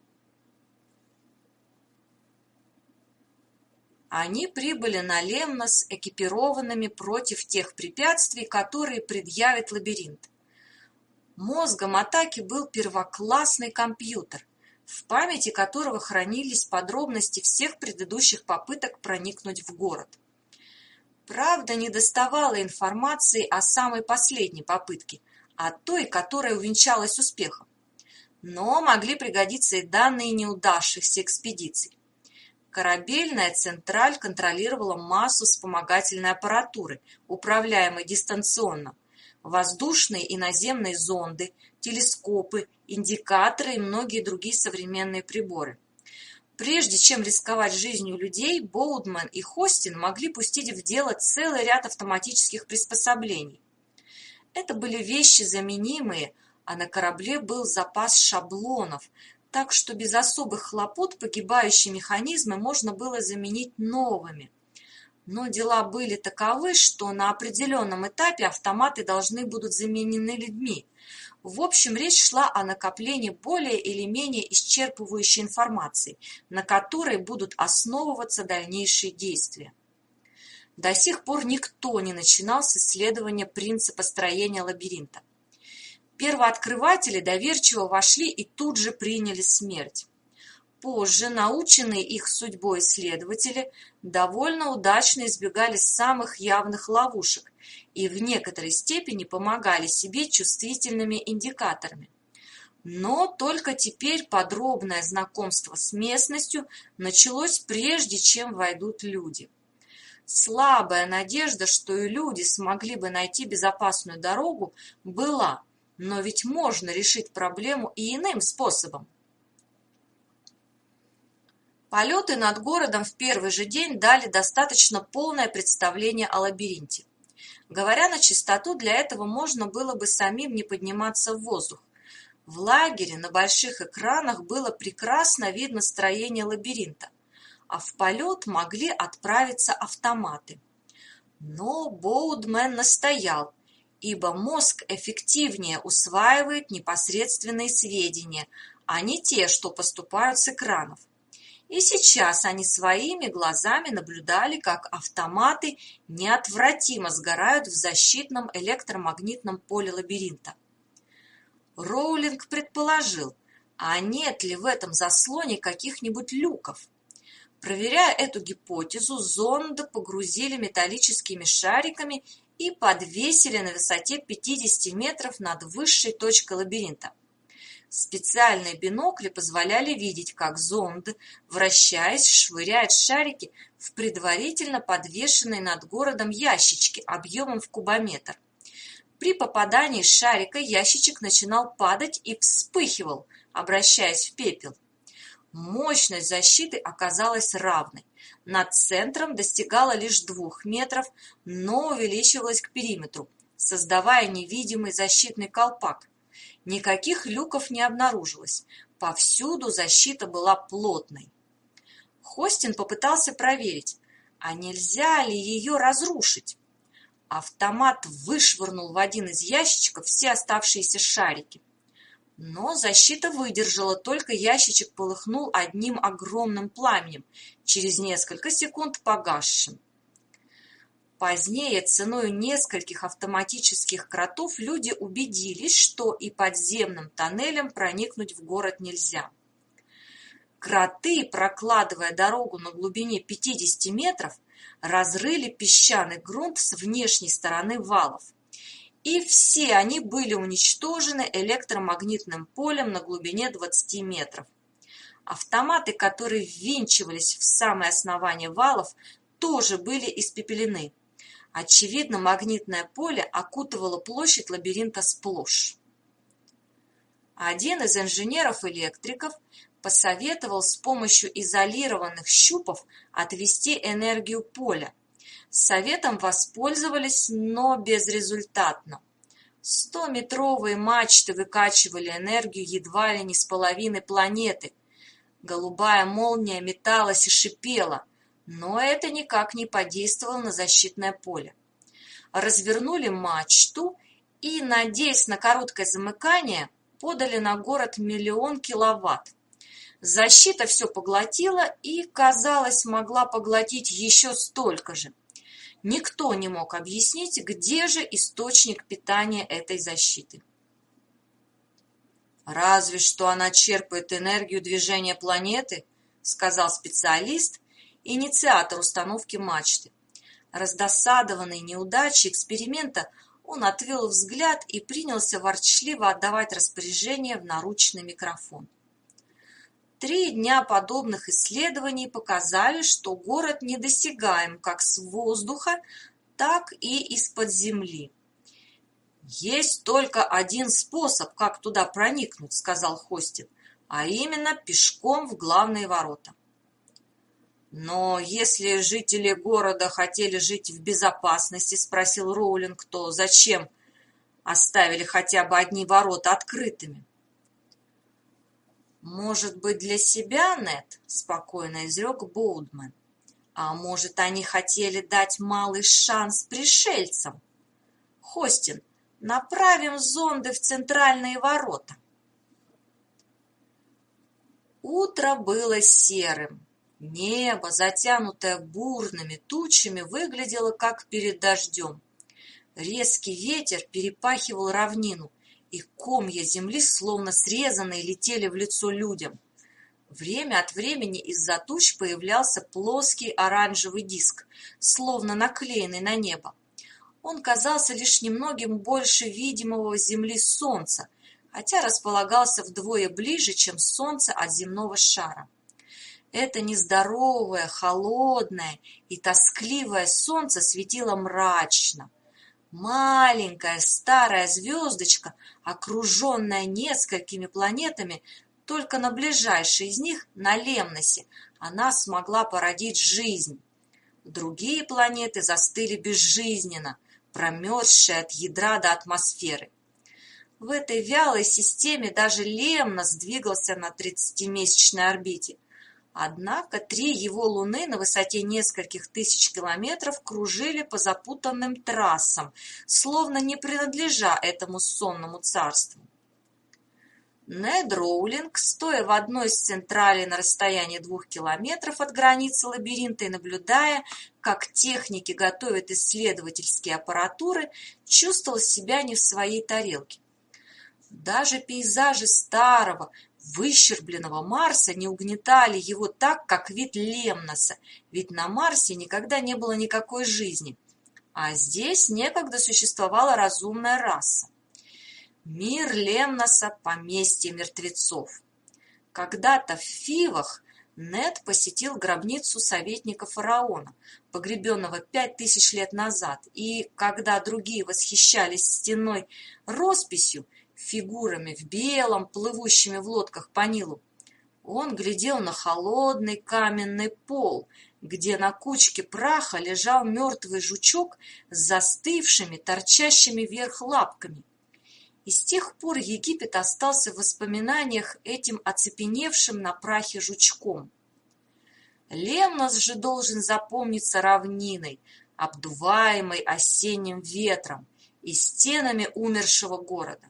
S1: Они прибыли на Лемнос экипированными против тех препятствий, которые предъявит лабиринт. Мозгом атаки был первоклассный компьютер, в памяти которого хранились подробности всех предыдущих попыток проникнуть в город. Правда, недоставало информации о самой последней попытке, о той, которая увенчалась успехом. Но могли пригодиться и данные неудавшихся экспедиций. Корабельная централь контролировала массу вспомогательной аппаратуры, управляемой дистанционно, воздушные и наземные зонды, телескопы, индикаторы и многие другие современные приборы. Прежде чем рисковать жизнью людей, Боудмен и Хостин могли пустить в дело целый ряд автоматических приспособлений. Это были вещи заменимые, а на корабле был запас шаблонов, так что без особых хлопот погибающие механизмы можно было заменить новыми. Но дела были таковы, что на определенном этапе автоматы должны будут заменены людьми. В общем, речь шла о накоплении более или менее исчерпывающей информации, на которой будут основываться дальнейшие действия. До сих пор никто не начинал с исследования принципа строения лабиринта. Первооткрыватели доверчиво вошли и тут же приняли смерть. Позже наученные их судьбой исследователи довольно удачно избегали самых явных ловушек и в некоторой степени помогали себе чувствительными индикаторами. Но только теперь подробное знакомство с местностью началось прежде, чем войдут люди. Слабая надежда, что и люди смогли бы найти безопасную дорогу, была. Но ведь можно решить проблему и иным способом. Полеты над городом в первый же день дали достаточно полное представление о лабиринте. Говоря на чистоту, для этого можно было бы самим не подниматься в воздух. В лагере на больших экранах было прекрасно видно строение лабиринта, а в полет могли отправиться автоматы. Но Боудмен настоял, ибо мозг эффективнее усваивает непосредственные сведения, а не те, что поступают с экранов. И сейчас они своими глазами наблюдали, как автоматы неотвратимо сгорают в защитном электромагнитном поле лабиринта. Роулинг предположил, а нет ли в этом заслоне каких-нибудь люков. Проверяя эту гипотезу, зонд погрузили металлическими шариками и подвесили на высоте пятидесяти метров над высшей точкой лабиринта. Специальные бинокли позволяли видеть, как зонд, вращаясь, швыряет шарики в предварительно подвешенные над городом ящички объемом в кубометр. При попадании шарика ящичек начинал падать и вспыхивал, обращаясь в пепел. Мощность защиты оказалась равной. Над центром достигала лишь двух метров, но увеличивалась к периметру. создавая невидимый защитный колпак. Никаких люков не обнаружилось, повсюду защита была плотной. Хостин попытался проверить, а нельзя ли ее разрушить. Автомат вышвырнул в один из ящичков все оставшиеся шарики. Но защита выдержала, только ящичек полыхнул одним огромным пламенем, через несколько секунд погасшим. Позднее, ценой нескольких автоматических кротов, люди убедились, что и подземным тоннелем проникнуть в город нельзя. Кроты, прокладывая дорогу на глубине пятидесяти метров, разрыли песчаный грунт с внешней стороны валов. И все они были уничтожены электромагнитным полем на глубине двадцати метров. Автоматы, которые ввинчивались в самое основание валов, тоже были испепелены. Очевидно, магнитное поле окутывало площадь лабиринта сплошь. Один из инженеров-электриков посоветовал с помощью изолированных щупов отвести энергию поля. Советом воспользовались, но безрезультатно. Стометровые мачты выкачивали энергию едва ли не с половины планеты. Голубая молния металась и шипела, но это никак не подействовало на защитное поле. Развернули мачту и, надеясь на короткое замыкание, подали на город миллион киловатт. Защита все поглотила и, казалось, могла поглотить еще столько же. Никто не мог объяснить, где же источник питания этой защиты. «Разве что она черпает энергию движения планеты», — сказал специалист, инициатор установки мачты. Раздосадованный неудачей эксперимента, он отвел взгляд и принялся ворчливо отдавать распоряжения в наручный микрофон. Три дня подобных исследований показали, что город недосягаем как с воздуха, так и из-под земли. «Есть только один способ, как туда проникнуть», — сказал Хостин, «а именно пешком в главные ворота». «Но если жители города хотели жить в безопасности, — спросил Роулинг, — то зачем оставили хотя бы одни ворота открытыми?» «Может быть, для себя, Нед?» – спокойно изрек Боудман. «А может, они хотели дать малый шанс пришельцам? Хостин, направим зонды в центральные ворота». Утро было серым. Небо, затянутое бурными тучами, выглядело как перед дождем. Резкий ветер перепахивал равнину, и комья земли, словно срезанные, летели в лицо людям. Время от времени из-за туч появлялся плоский оранжевый диск, словно наклеенный на небо. Он казался лишь немногим больше видимого с земли солнца, хотя располагался вдвое ближе, чем солнце от земного шара. Это нездоровое, холодное и тоскливое солнце светило мрачно. Маленькая старая звездочка, окруженная несколькими планетами, только на ближайшей из них, на Лемносе, она смогла породить жизнь. Другие планеты застыли безжизненно, промерзшие от ядра до атмосферы. В этой вялой системе даже Лемнос двигался на тридцатимесячной орбите. Однако три его луны на высоте нескольких тысяч километров кружили по запутанным трассам, словно не принадлежа этому сонному царству. Нед Роулинг, стоя в одной из централей на расстоянии двух километров от границы лабиринта и наблюдая, как техники готовят исследовательские аппаратуры, чувствовал себя не в своей тарелке. Даже пейзажи старого, выщербленного Марса не угнетали его так, как вид Лемноса, ведь на Марсе никогда не было никакой жизни, а здесь некогда существовала разумная раса. Мир Лемноса – поместье мертвецов. Когда-то в Фивах Нед посетил гробницу советника фараона, погребенного пять тысяч лет назад, и, когда другие восхищались стенной росписью, фигурами в белом, плывущими в лодках по Нилу, Он глядел на холодный каменный пол, где на кучке праха лежал мертвый жучок с застывшими, торчащими вверх лапками. И с тех пор Египет остался в воспоминаниях этим оцепеневшим на прахе жучком. Лемнос же должен запомниться равниной, обдуваемой осенним ветром и стенами умершего города.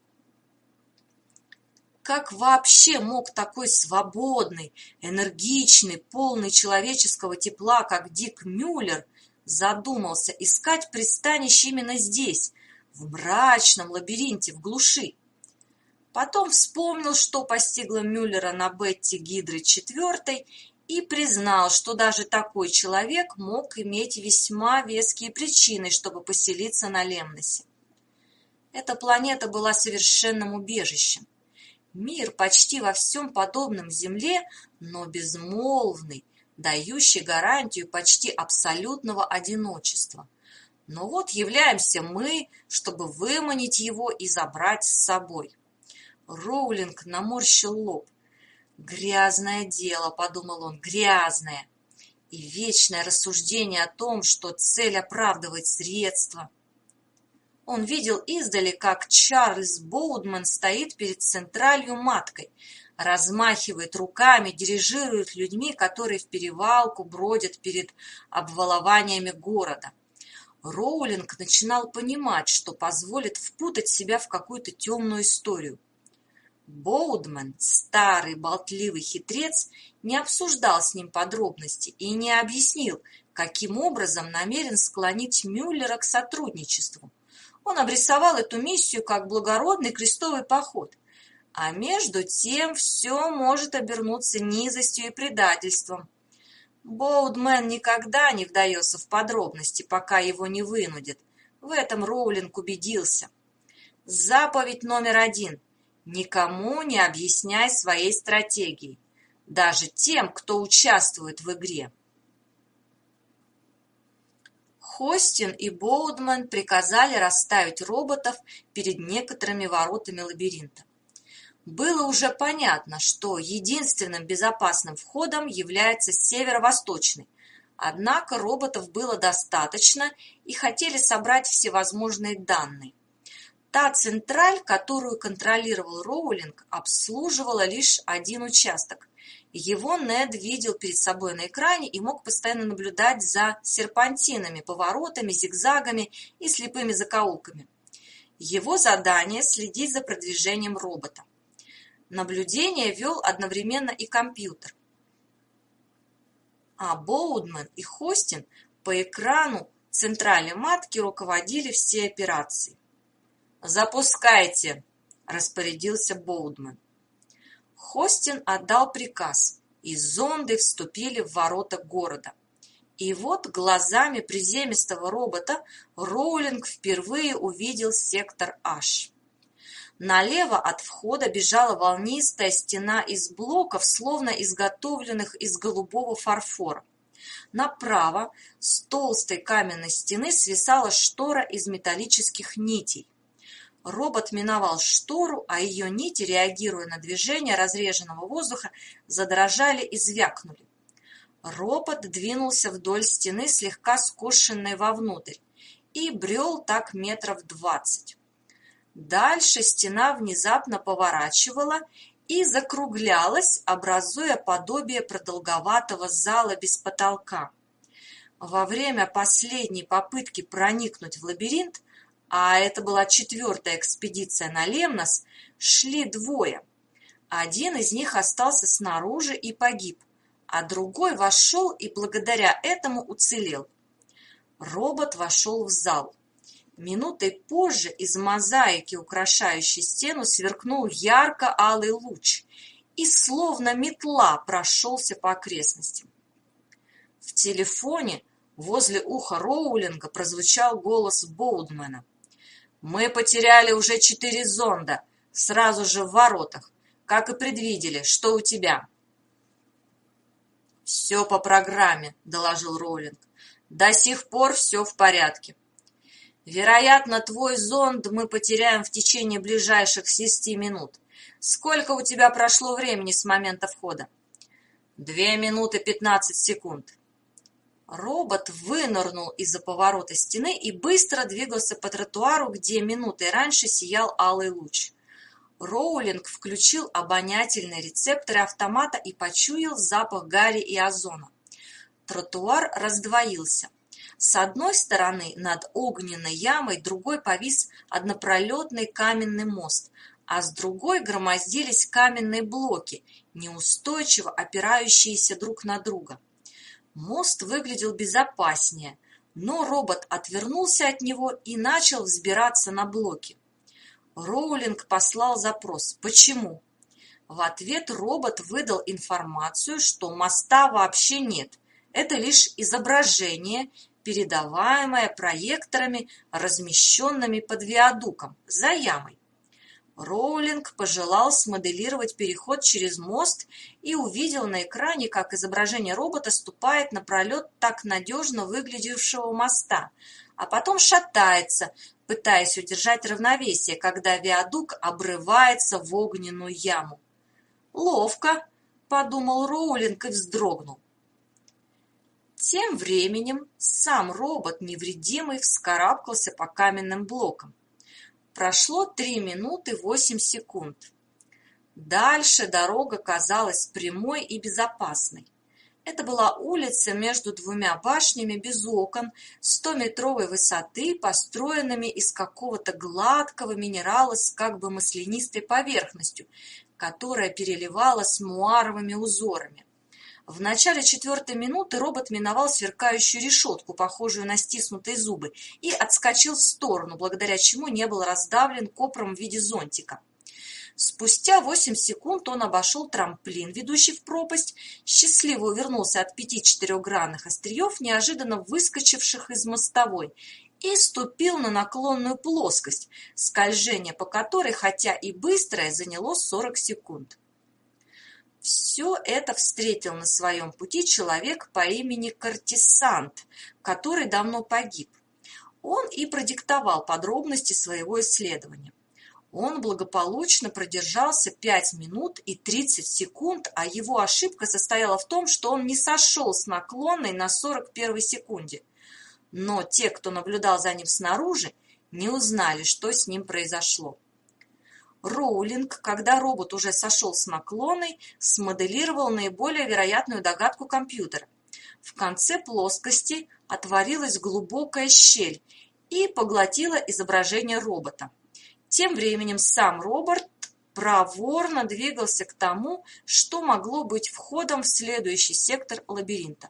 S1: Как вообще мог такой свободный, энергичный, полный человеческого тепла, как Дик Мюллер, задумался искать пристанище именно здесь, в мрачном лабиринте, в глуши? Потом вспомнил, что постигло Мюллера на Бетти Гидры четвертой, и признал, что даже такой человек мог иметь весьма веские причины, чтобы поселиться на Лемносе. Эта планета была совершенным убежищем. Мир почти во всем подобном Земле, но безмолвный, дающий гарантию почти абсолютного одиночества. Но вот являемся мы, чтобы выманить его и забрать с собой. Роулинг наморщил лоб. «Грязное дело», — подумал он, — «грязное». И вечное рассуждение о том, что цель оправдывает средства. Он видел издали, как Чарльз Боудман стоит перед централью маткой, размахивает руками, дирижирует людьми, которые в перевалку бродят перед обвалованиями города. Роулинг начинал понимать, что позволит впутать себя в какую-то темную историю. Боудман, старый болтливый хитрец, не обсуждал с ним подробности и не объяснил, каким образом намерен склонить Мюллера к сотрудничеству. Он обрисовал эту миссию как благородный крестовый поход, а между тем все может обернуться низостью и предательством. Боудман никогда не вдается в подробности, пока его не вынудят. В этом Роулинг убедился. Заповедь номер один. Никому не объясняй своей стратегии, даже тем, кто участвует в игре. Хостин и Боудман приказали расставить роботов перед некоторыми воротами лабиринта. Было уже понятно, что единственным безопасным входом является северо-восточный, однако роботов было достаточно и хотели собрать всевозможные данные. Та централь, которую контролировал Роулинг, обслуживала лишь один участок. Его Нед видел перед собой на экране и мог постоянно наблюдать за серпантинами, поворотами, зигзагами и слепыми закоулками. Его задание – следить за продвижением робота. Наблюдение вел одновременно и компьютер. А Боудман и Хостин по экрану централи матки руководили всей операцией. «Запускайте!» – распорядился Боудман. Хостин отдал приказ, и зонды вступили в ворота города. И вот глазами приземистого робота Роулинг впервые увидел сектор H. Налево от входа бежала волнистая стена из блоков, словно изготовленных из голубого фарфора. Направо с толстой каменной стены свисала штора из металлических нитей. Робот миновал штору, а ее нити, реагируя на движение разреженного воздуха, задрожали и звякнули. Робот двинулся вдоль стены, слегка скошенной вовнутрь, и брел так метров двадцать. Дальше стена внезапно поворачивала и закруглялась, образуя подобие продолговатого зала без потолка. Во время последней попытки проникнуть в лабиринт, а это была четвертая экспедиция на Лемнос, шли двое. Один из них остался снаружи и погиб, а другой вошел и благодаря этому уцелел. Робот вошел в зал. Минутой позже из мозаики, украшающей стену, сверкнул ярко-алый луч и словно метла прошелся по окрестностям. В телефоне возле уха Роулинга прозвучал голос Боудмана. «Мы потеряли уже четыре зонда, сразу же в воротах, как и предвидели. Что у тебя?» «Все по программе», — доложил Роулинг. «До сих пор все в порядке. Вероятно, твой зонд мы потеряем в течение ближайших шести минут. Сколько у тебя прошло времени с момента входа? Две минуты пятнадцать секунд. Робот вынырнул из-за поворота стены и быстро двигался по тротуару, где минутой раньше сиял алый луч. Роулинг включил обонятельные рецепторы автомата и почуял запах гари и озона. Тротуар раздвоился. С одной стороны над огненной ямой, другой повис однопролетный каменный мост, а с другой громоздились каменные блоки, неустойчиво опирающиеся друг на друга. Мост выглядел безопаснее, но робот отвернулся от него и начал взбираться на блоки. Роулинг послал запрос «Почему?». В ответ робот выдал информацию, что моста вообще нет, это лишь изображение, передаваемое проекторами, размещенными под виадуком, за ямой. Роулинг пожелал смоделировать переход через мост и увидел на экране, как изображение робота ступает на пролет так надежно выглядевшего моста, а потом шатается, пытаясь удержать равновесие, когда виадук обрывается в огненную яму. «Ловко», — подумал Роулинг и вздрогнул. Тем временем сам робот невредимый вскарабкался по каменным блокам. Прошло три минуты восемь секунд. Дальше дорога казалась прямой и безопасной. Это была улица между двумя башнями без окон, стометровой высоты, построенными из какого-то гладкого минерала с как бы маслянистой поверхностью, которая переливалась муаровыми узорами. В начале четвертой минуты робот миновал сверкающую решетку, похожую на стиснутые зубы, и отскочил в сторону, благодаря чему не был раздавлен копром в виде зонтика. Спустя восемь секунд он обошел трамплин, ведущий в пропасть, счастливо увернулся от пяти четырехгранных остриев, неожиданно выскочивших из мостовой, и ступил на наклонную плоскость, скольжение по которой, хотя и быстрое, заняло сорок секунд. Все это встретил на своем пути человек по имени Кортисант, который давно погиб. Он и продиктовал подробности своего исследования. Он благополучно продержался пять минут и тридцать секунд, а его ошибка состояла в том, что он не сошел с наклонной на сорок первой секунде. Но те, кто наблюдал за ним снаружи, не узнали, что с ним произошло. Роулинг, когда робот уже сошел с наклонной, смоделировал наиболее вероятную догадку компьютера. В конце плоскости отворилась глубокая щель и поглотила изображение робота. Тем временем сам робот проворно двигался к тому, что могло быть входом в следующий сектор лабиринта.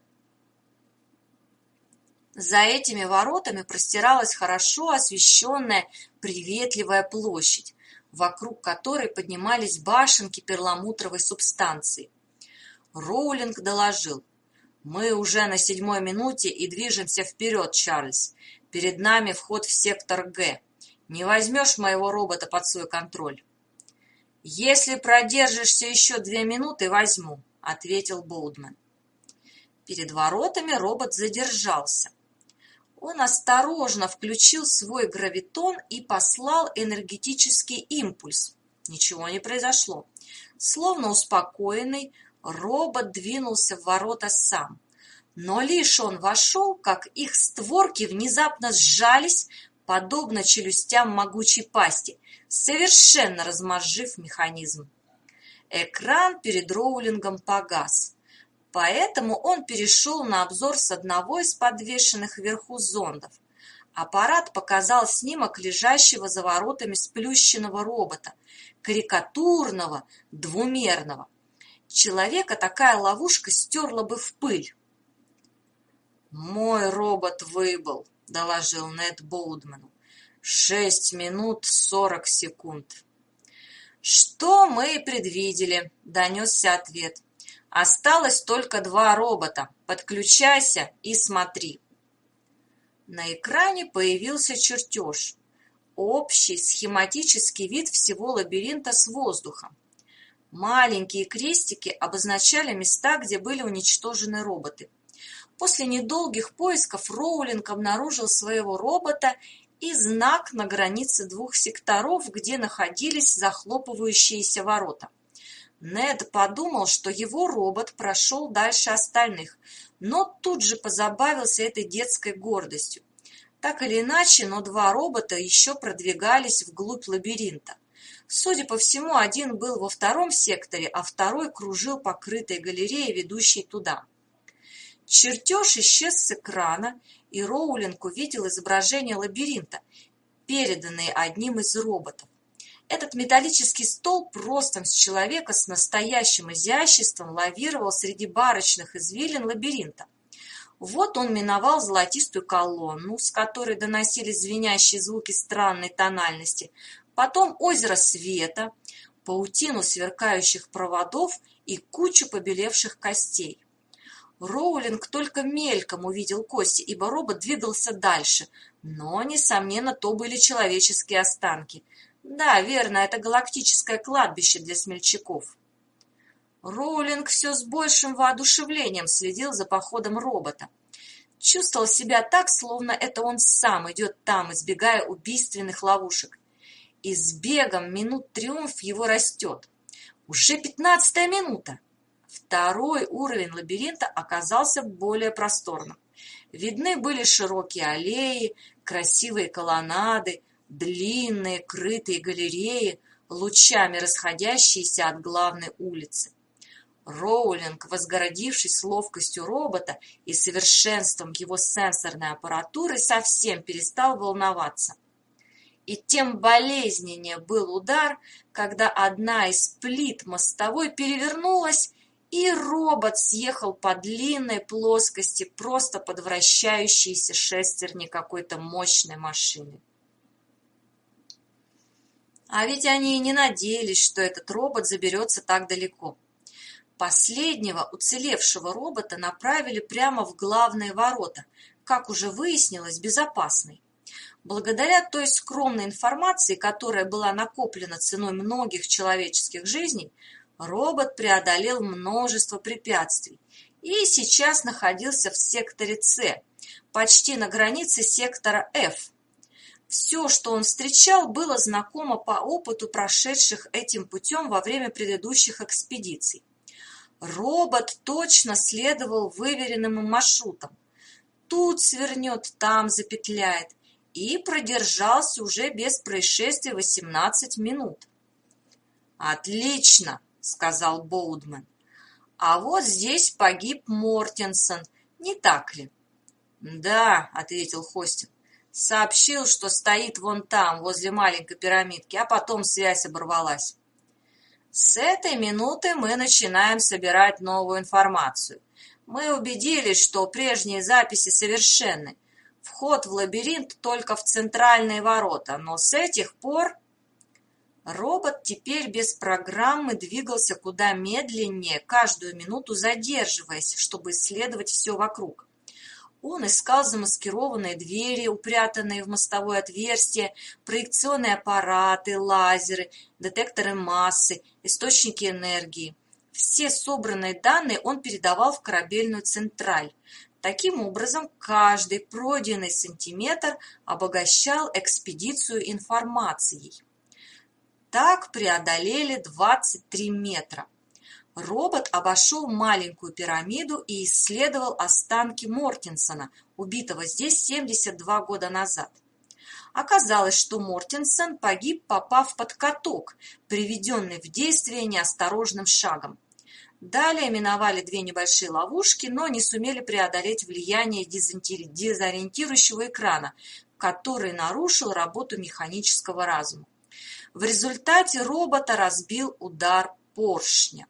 S1: За этими воротами простиралась хорошо освещенная приветливая площадь, вокруг которой поднимались башенки перламутровой субстанции. Роулинг доложил: «Мы уже на седьмой минуте и движемся вперед, Чарльз. Перед нами вход в сектор Г. Не возьмешь моего робота под свой контроль?» «Если продержишься еще две минуты, возьму», — ответил Боудман. Перед воротами робот задержался. Он осторожно включил свой гравитон и послал энергетический импульс. Ничего не произошло. Словно успокоенный, робот двинулся в ворота сам. Но лишь он вошел, как их створки внезапно сжались, подобно челюстям могучей пасти, совершенно размозжив механизм. Экран перед Роулингом погас. Поэтому он перешел на обзор с одного из подвешенных вверху зондов. Аппарат показал снимок лежащего за воротами сплющенного робота, карикатурного, двумерного. Человека такая ловушка стерла бы в пыль. «Мой робот выбыл», — доложил Нед Боудману. «Шесть минут сорок секунд». «Что мы и предвидели», — донесся ответ. «Осталось только два робота. Подключайся и смотри». На экране появился чертеж. Общий схематический вид всего лабиринта с воздухом. Маленькие крестики обозначали места, где были уничтожены роботы. После недолгих поисков Роулинг обнаружил своего робота и знак на границе двух секторов, где находились захлопывающиеся ворота. Нед подумал, что его робот прошел дальше остальных, но тут же позабавился этой детской гордостью. Так или иначе, но два робота еще продвигались вглубь лабиринта. Судя по всему, один был во втором секторе, а второй кружил по крытой галерее, ведущей туда. Чертеж исчез с экрана, и Роулинг увидел изображение лабиринта, переданное одним из роботов. Этот металлический столб ростом с человека с настоящим изяществом лавировал среди барочных извилин лабиринта. Вот он миновал золотистую колонну, с которой доносились звенящие звуки странной тональности, потом озеро света, паутину сверкающих проводов и кучу побелевших костей. Роулинг только мельком увидел кости, ибо робот двигался дальше, но, несомненно, то были человеческие останки. Да, верно, это галактическое кладбище для смельчаков. Роулинг все с большим воодушевлением следил за походом робота. Чувствовал себя так, словно это он сам идет там, избегая убийственных ловушек. И с бегом минут триумф его растет. Уже пятнадцатая минута. Второй уровень лабиринта оказался более просторным. Видны были широкие аллеи, красивые колоннады, длинные крытые галереи, лучами расходящиеся от главной улицы. Роулинг, возгородившись ловкостью робота и совершенством его сенсорной аппаратуры, совсем перестал волноваться. И тем болезненнее был удар, когда одна из плит мостовой перевернулась, и робот съехал по длинной плоскости просто под вращающиеся шестерни какой-то мощной машины. А ведь они и не надеялись, что этот робот заберется так далеко. Последнего уцелевшего робота направили прямо в главные ворота, как уже выяснилось, безопасный. Благодаря той скромной информации, которая была накоплена ценой многих человеческих жизней, робот преодолел множество препятствий и сейчас находился в секторе С, почти на границе сектора F. Все, что он встречал, было знакомо по опыту прошедших этим путем во время предыдущих экспедиций. Робот точно следовал выверенным маршрутам. Тут свернет, там запетляет. И продержался уже без происшествий восемнадцать минут. «Отлично!» — сказал Боудман. «А вот здесь погиб Мортенсон, не так ли?» «Да», — ответил Хостин. «Сообщил, что стоит вон там, возле маленькой пирамидки, а потом связь оборвалась». «С этой минуты мы начинаем собирать новую информацию. Мы убедились, что прежние записи совершенны. Вход в лабиринт только в центральные ворота, но с этих пор...» Робот теперь без программы двигался куда медленнее, каждую минуту задерживаясь, чтобы исследовать все вокруг. Он искал замаскированные двери, упрятанные в мостовое отверстие, проекционные аппараты, лазеры, детекторы массы, источники энергии. Все собранные данные он передавал в корабельную централь. Таким образом, каждый пройденный сантиметр обогащал экспедицию информацией. Так преодолели двадцать три метра. Робот обошел маленькую пирамиду и исследовал останки Мортенсона, убитого здесь семьдесят два года назад. Оказалось, что Мортенсон погиб, попав под каток, приведенный в действие неосторожным шагом. Далее миновали две небольшие ловушки, но не сумели преодолеть влияние дезориентирующего экрана, который нарушил работу механического разума. В результате робота разбил удар поршня.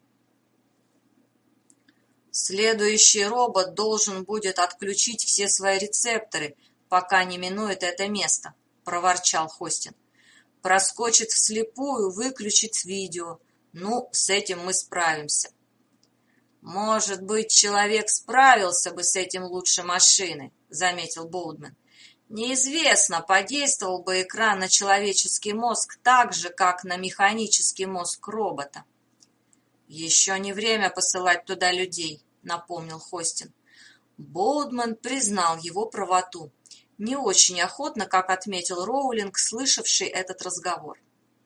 S1: «Следующий робот должен будет отключить все свои рецепторы, пока не минует это место», — проворчал Хостин. «Проскочит вслепую, выключит видео. Ну, с этим мы справимся». «Может быть, человек справился бы с этим лучше машины», — заметил Боудман. «Неизвестно, подействовал бы экран на человеческий мозг так же, как на механический мозг робота». «Еще не время посылать туда людей», — напомнил Хостин. Боудман признал его правоту. не очень охотно, как отметил Роулинг, слышавший этот разговор.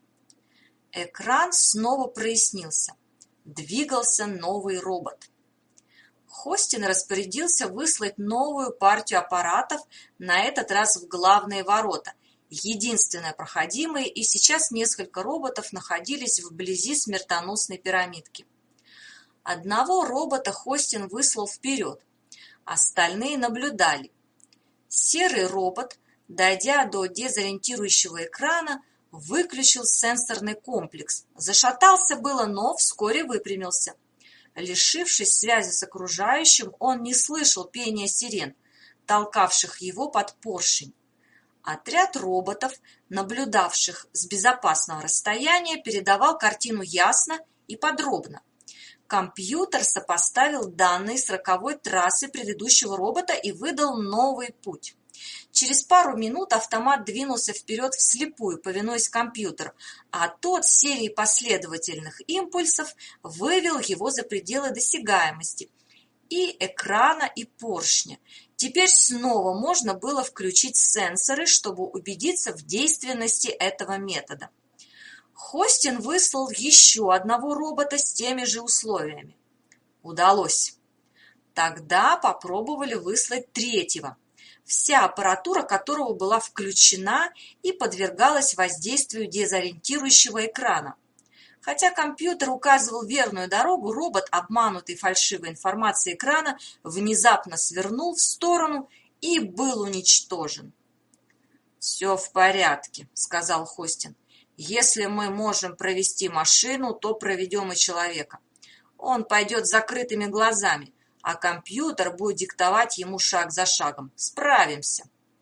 S1: Экран снова прояснился. Двигался новый робот. Хостин распорядился выслать новую партию аппаратов, на этот раз в главные ворота, единственное проходимое, и сейчас несколько роботов находились вблизи смертоносной пирамидки. Одного робота Хостин выслал вперед, остальные наблюдали. Серый робот, дойдя до дезориентирующего экрана, выключил сенсорный комплекс. Зашатался было, но вскоре выпрямился. Лишившись связи с окружающим, он не слышал пения сирен, толкавших его под поршень. Отряд роботов, наблюдавших с безопасного расстояния, передавал картину ясно и подробно. Компьютер сопоставил данные с роковой трассы предыдущего робота и выдал новый путь. Через пару минут автомат двинулся вперед вслепую, повинуясь компьютеру, а тот серией последовательных импульсов вывел его за пределы досягаемости и экрана, и поршня. Теперь снова можно было включить сенсоры, чтобы убедиться в действенности этого метода. Хостин выслал еще одного робота с теми же условиями. Удалось. Тогда попробовали выслать третьего, вся аппаратура которого была включена и подвергалась воздействию дезориентирующего экрана. Хотя компьютер указывал верную дорогу, робот, обманутый фальшивой информацией экрана, внезапно свернул в сторону и был уничтожен. «Все в порядке», — сказал Хостин. «Если мы можем провести машину, то проведем и человека. Он пойдет с закрытыми глазами, а компьютер будет диктовать ему шаг за шагом. Справимся».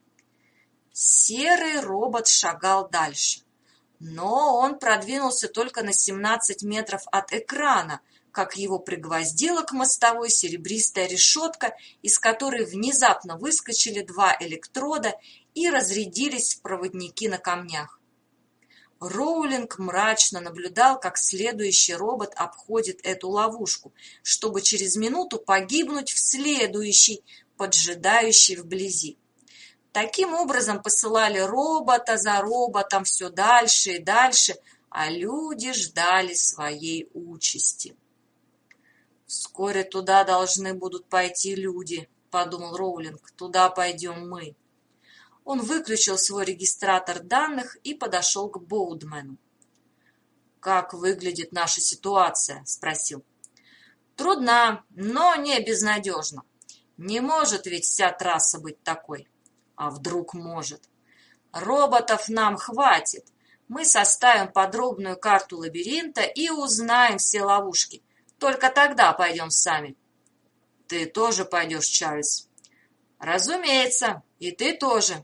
S1: Серый робот шагал дальше, но он продвинулся только на семнадцать метров от экрана, как его пригвоздила к мостовой серебристая решетка, из которой внезапно выскочили два электрода и разрядились в проводники на камнях. Роулинг мрачно наблюдал, как следующий робот обходит эту ловушку, чтобы через минуту погибнуть в следующей, поджидающей вблизи. Таким образом посылали робота за роботом все дальше и дальше, а люди ждали своей участи. «Вскоре туда должны будут пойти люди», — подумал Роулинг, — «туда пойдем мы». Он выключил свой регистратор данных и подошел к Боудмену. «Как выглядит наша ситуация?» – спросил. «Трудна, но не безнадежна. Не может ведь вся трасса быть такой. А вдруг может? Роботов нам хватит. Мы составим подробную карту лабиринта и узнаем все ловушки. Только тогда пойдем сами». «Ты тоже пойдешь, Чарльз?» «Разумеется, и ты тоже».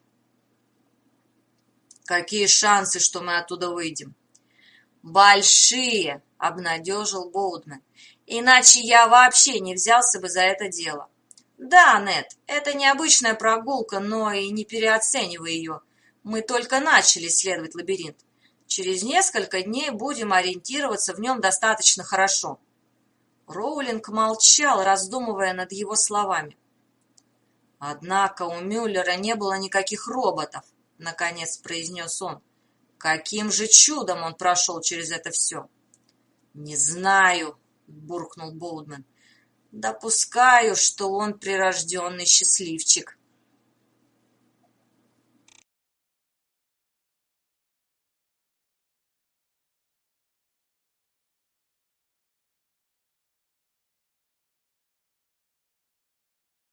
S1: «Какие шансы, что мы оттуда выйдем?» «Большие», — обнадежил Боудмен. «Иначе я вообще не взялся бы за это дело». «Да, Нед, это необычная прогулка, но и не переоценивай ее. Мы только начали исследовать лабиринт. Через несколько дней будем ориентироваться в нем достаточно хорошо». Роулинг молчал, раздумывая над его словами. «Однако у Мюллера не было никаких роботов», — наконец произнес он. «Каким же чудом он прошел через это все?» «Не знаю», — буркнул Боудмен. «Допускаю, что он прирожденный счастливчик».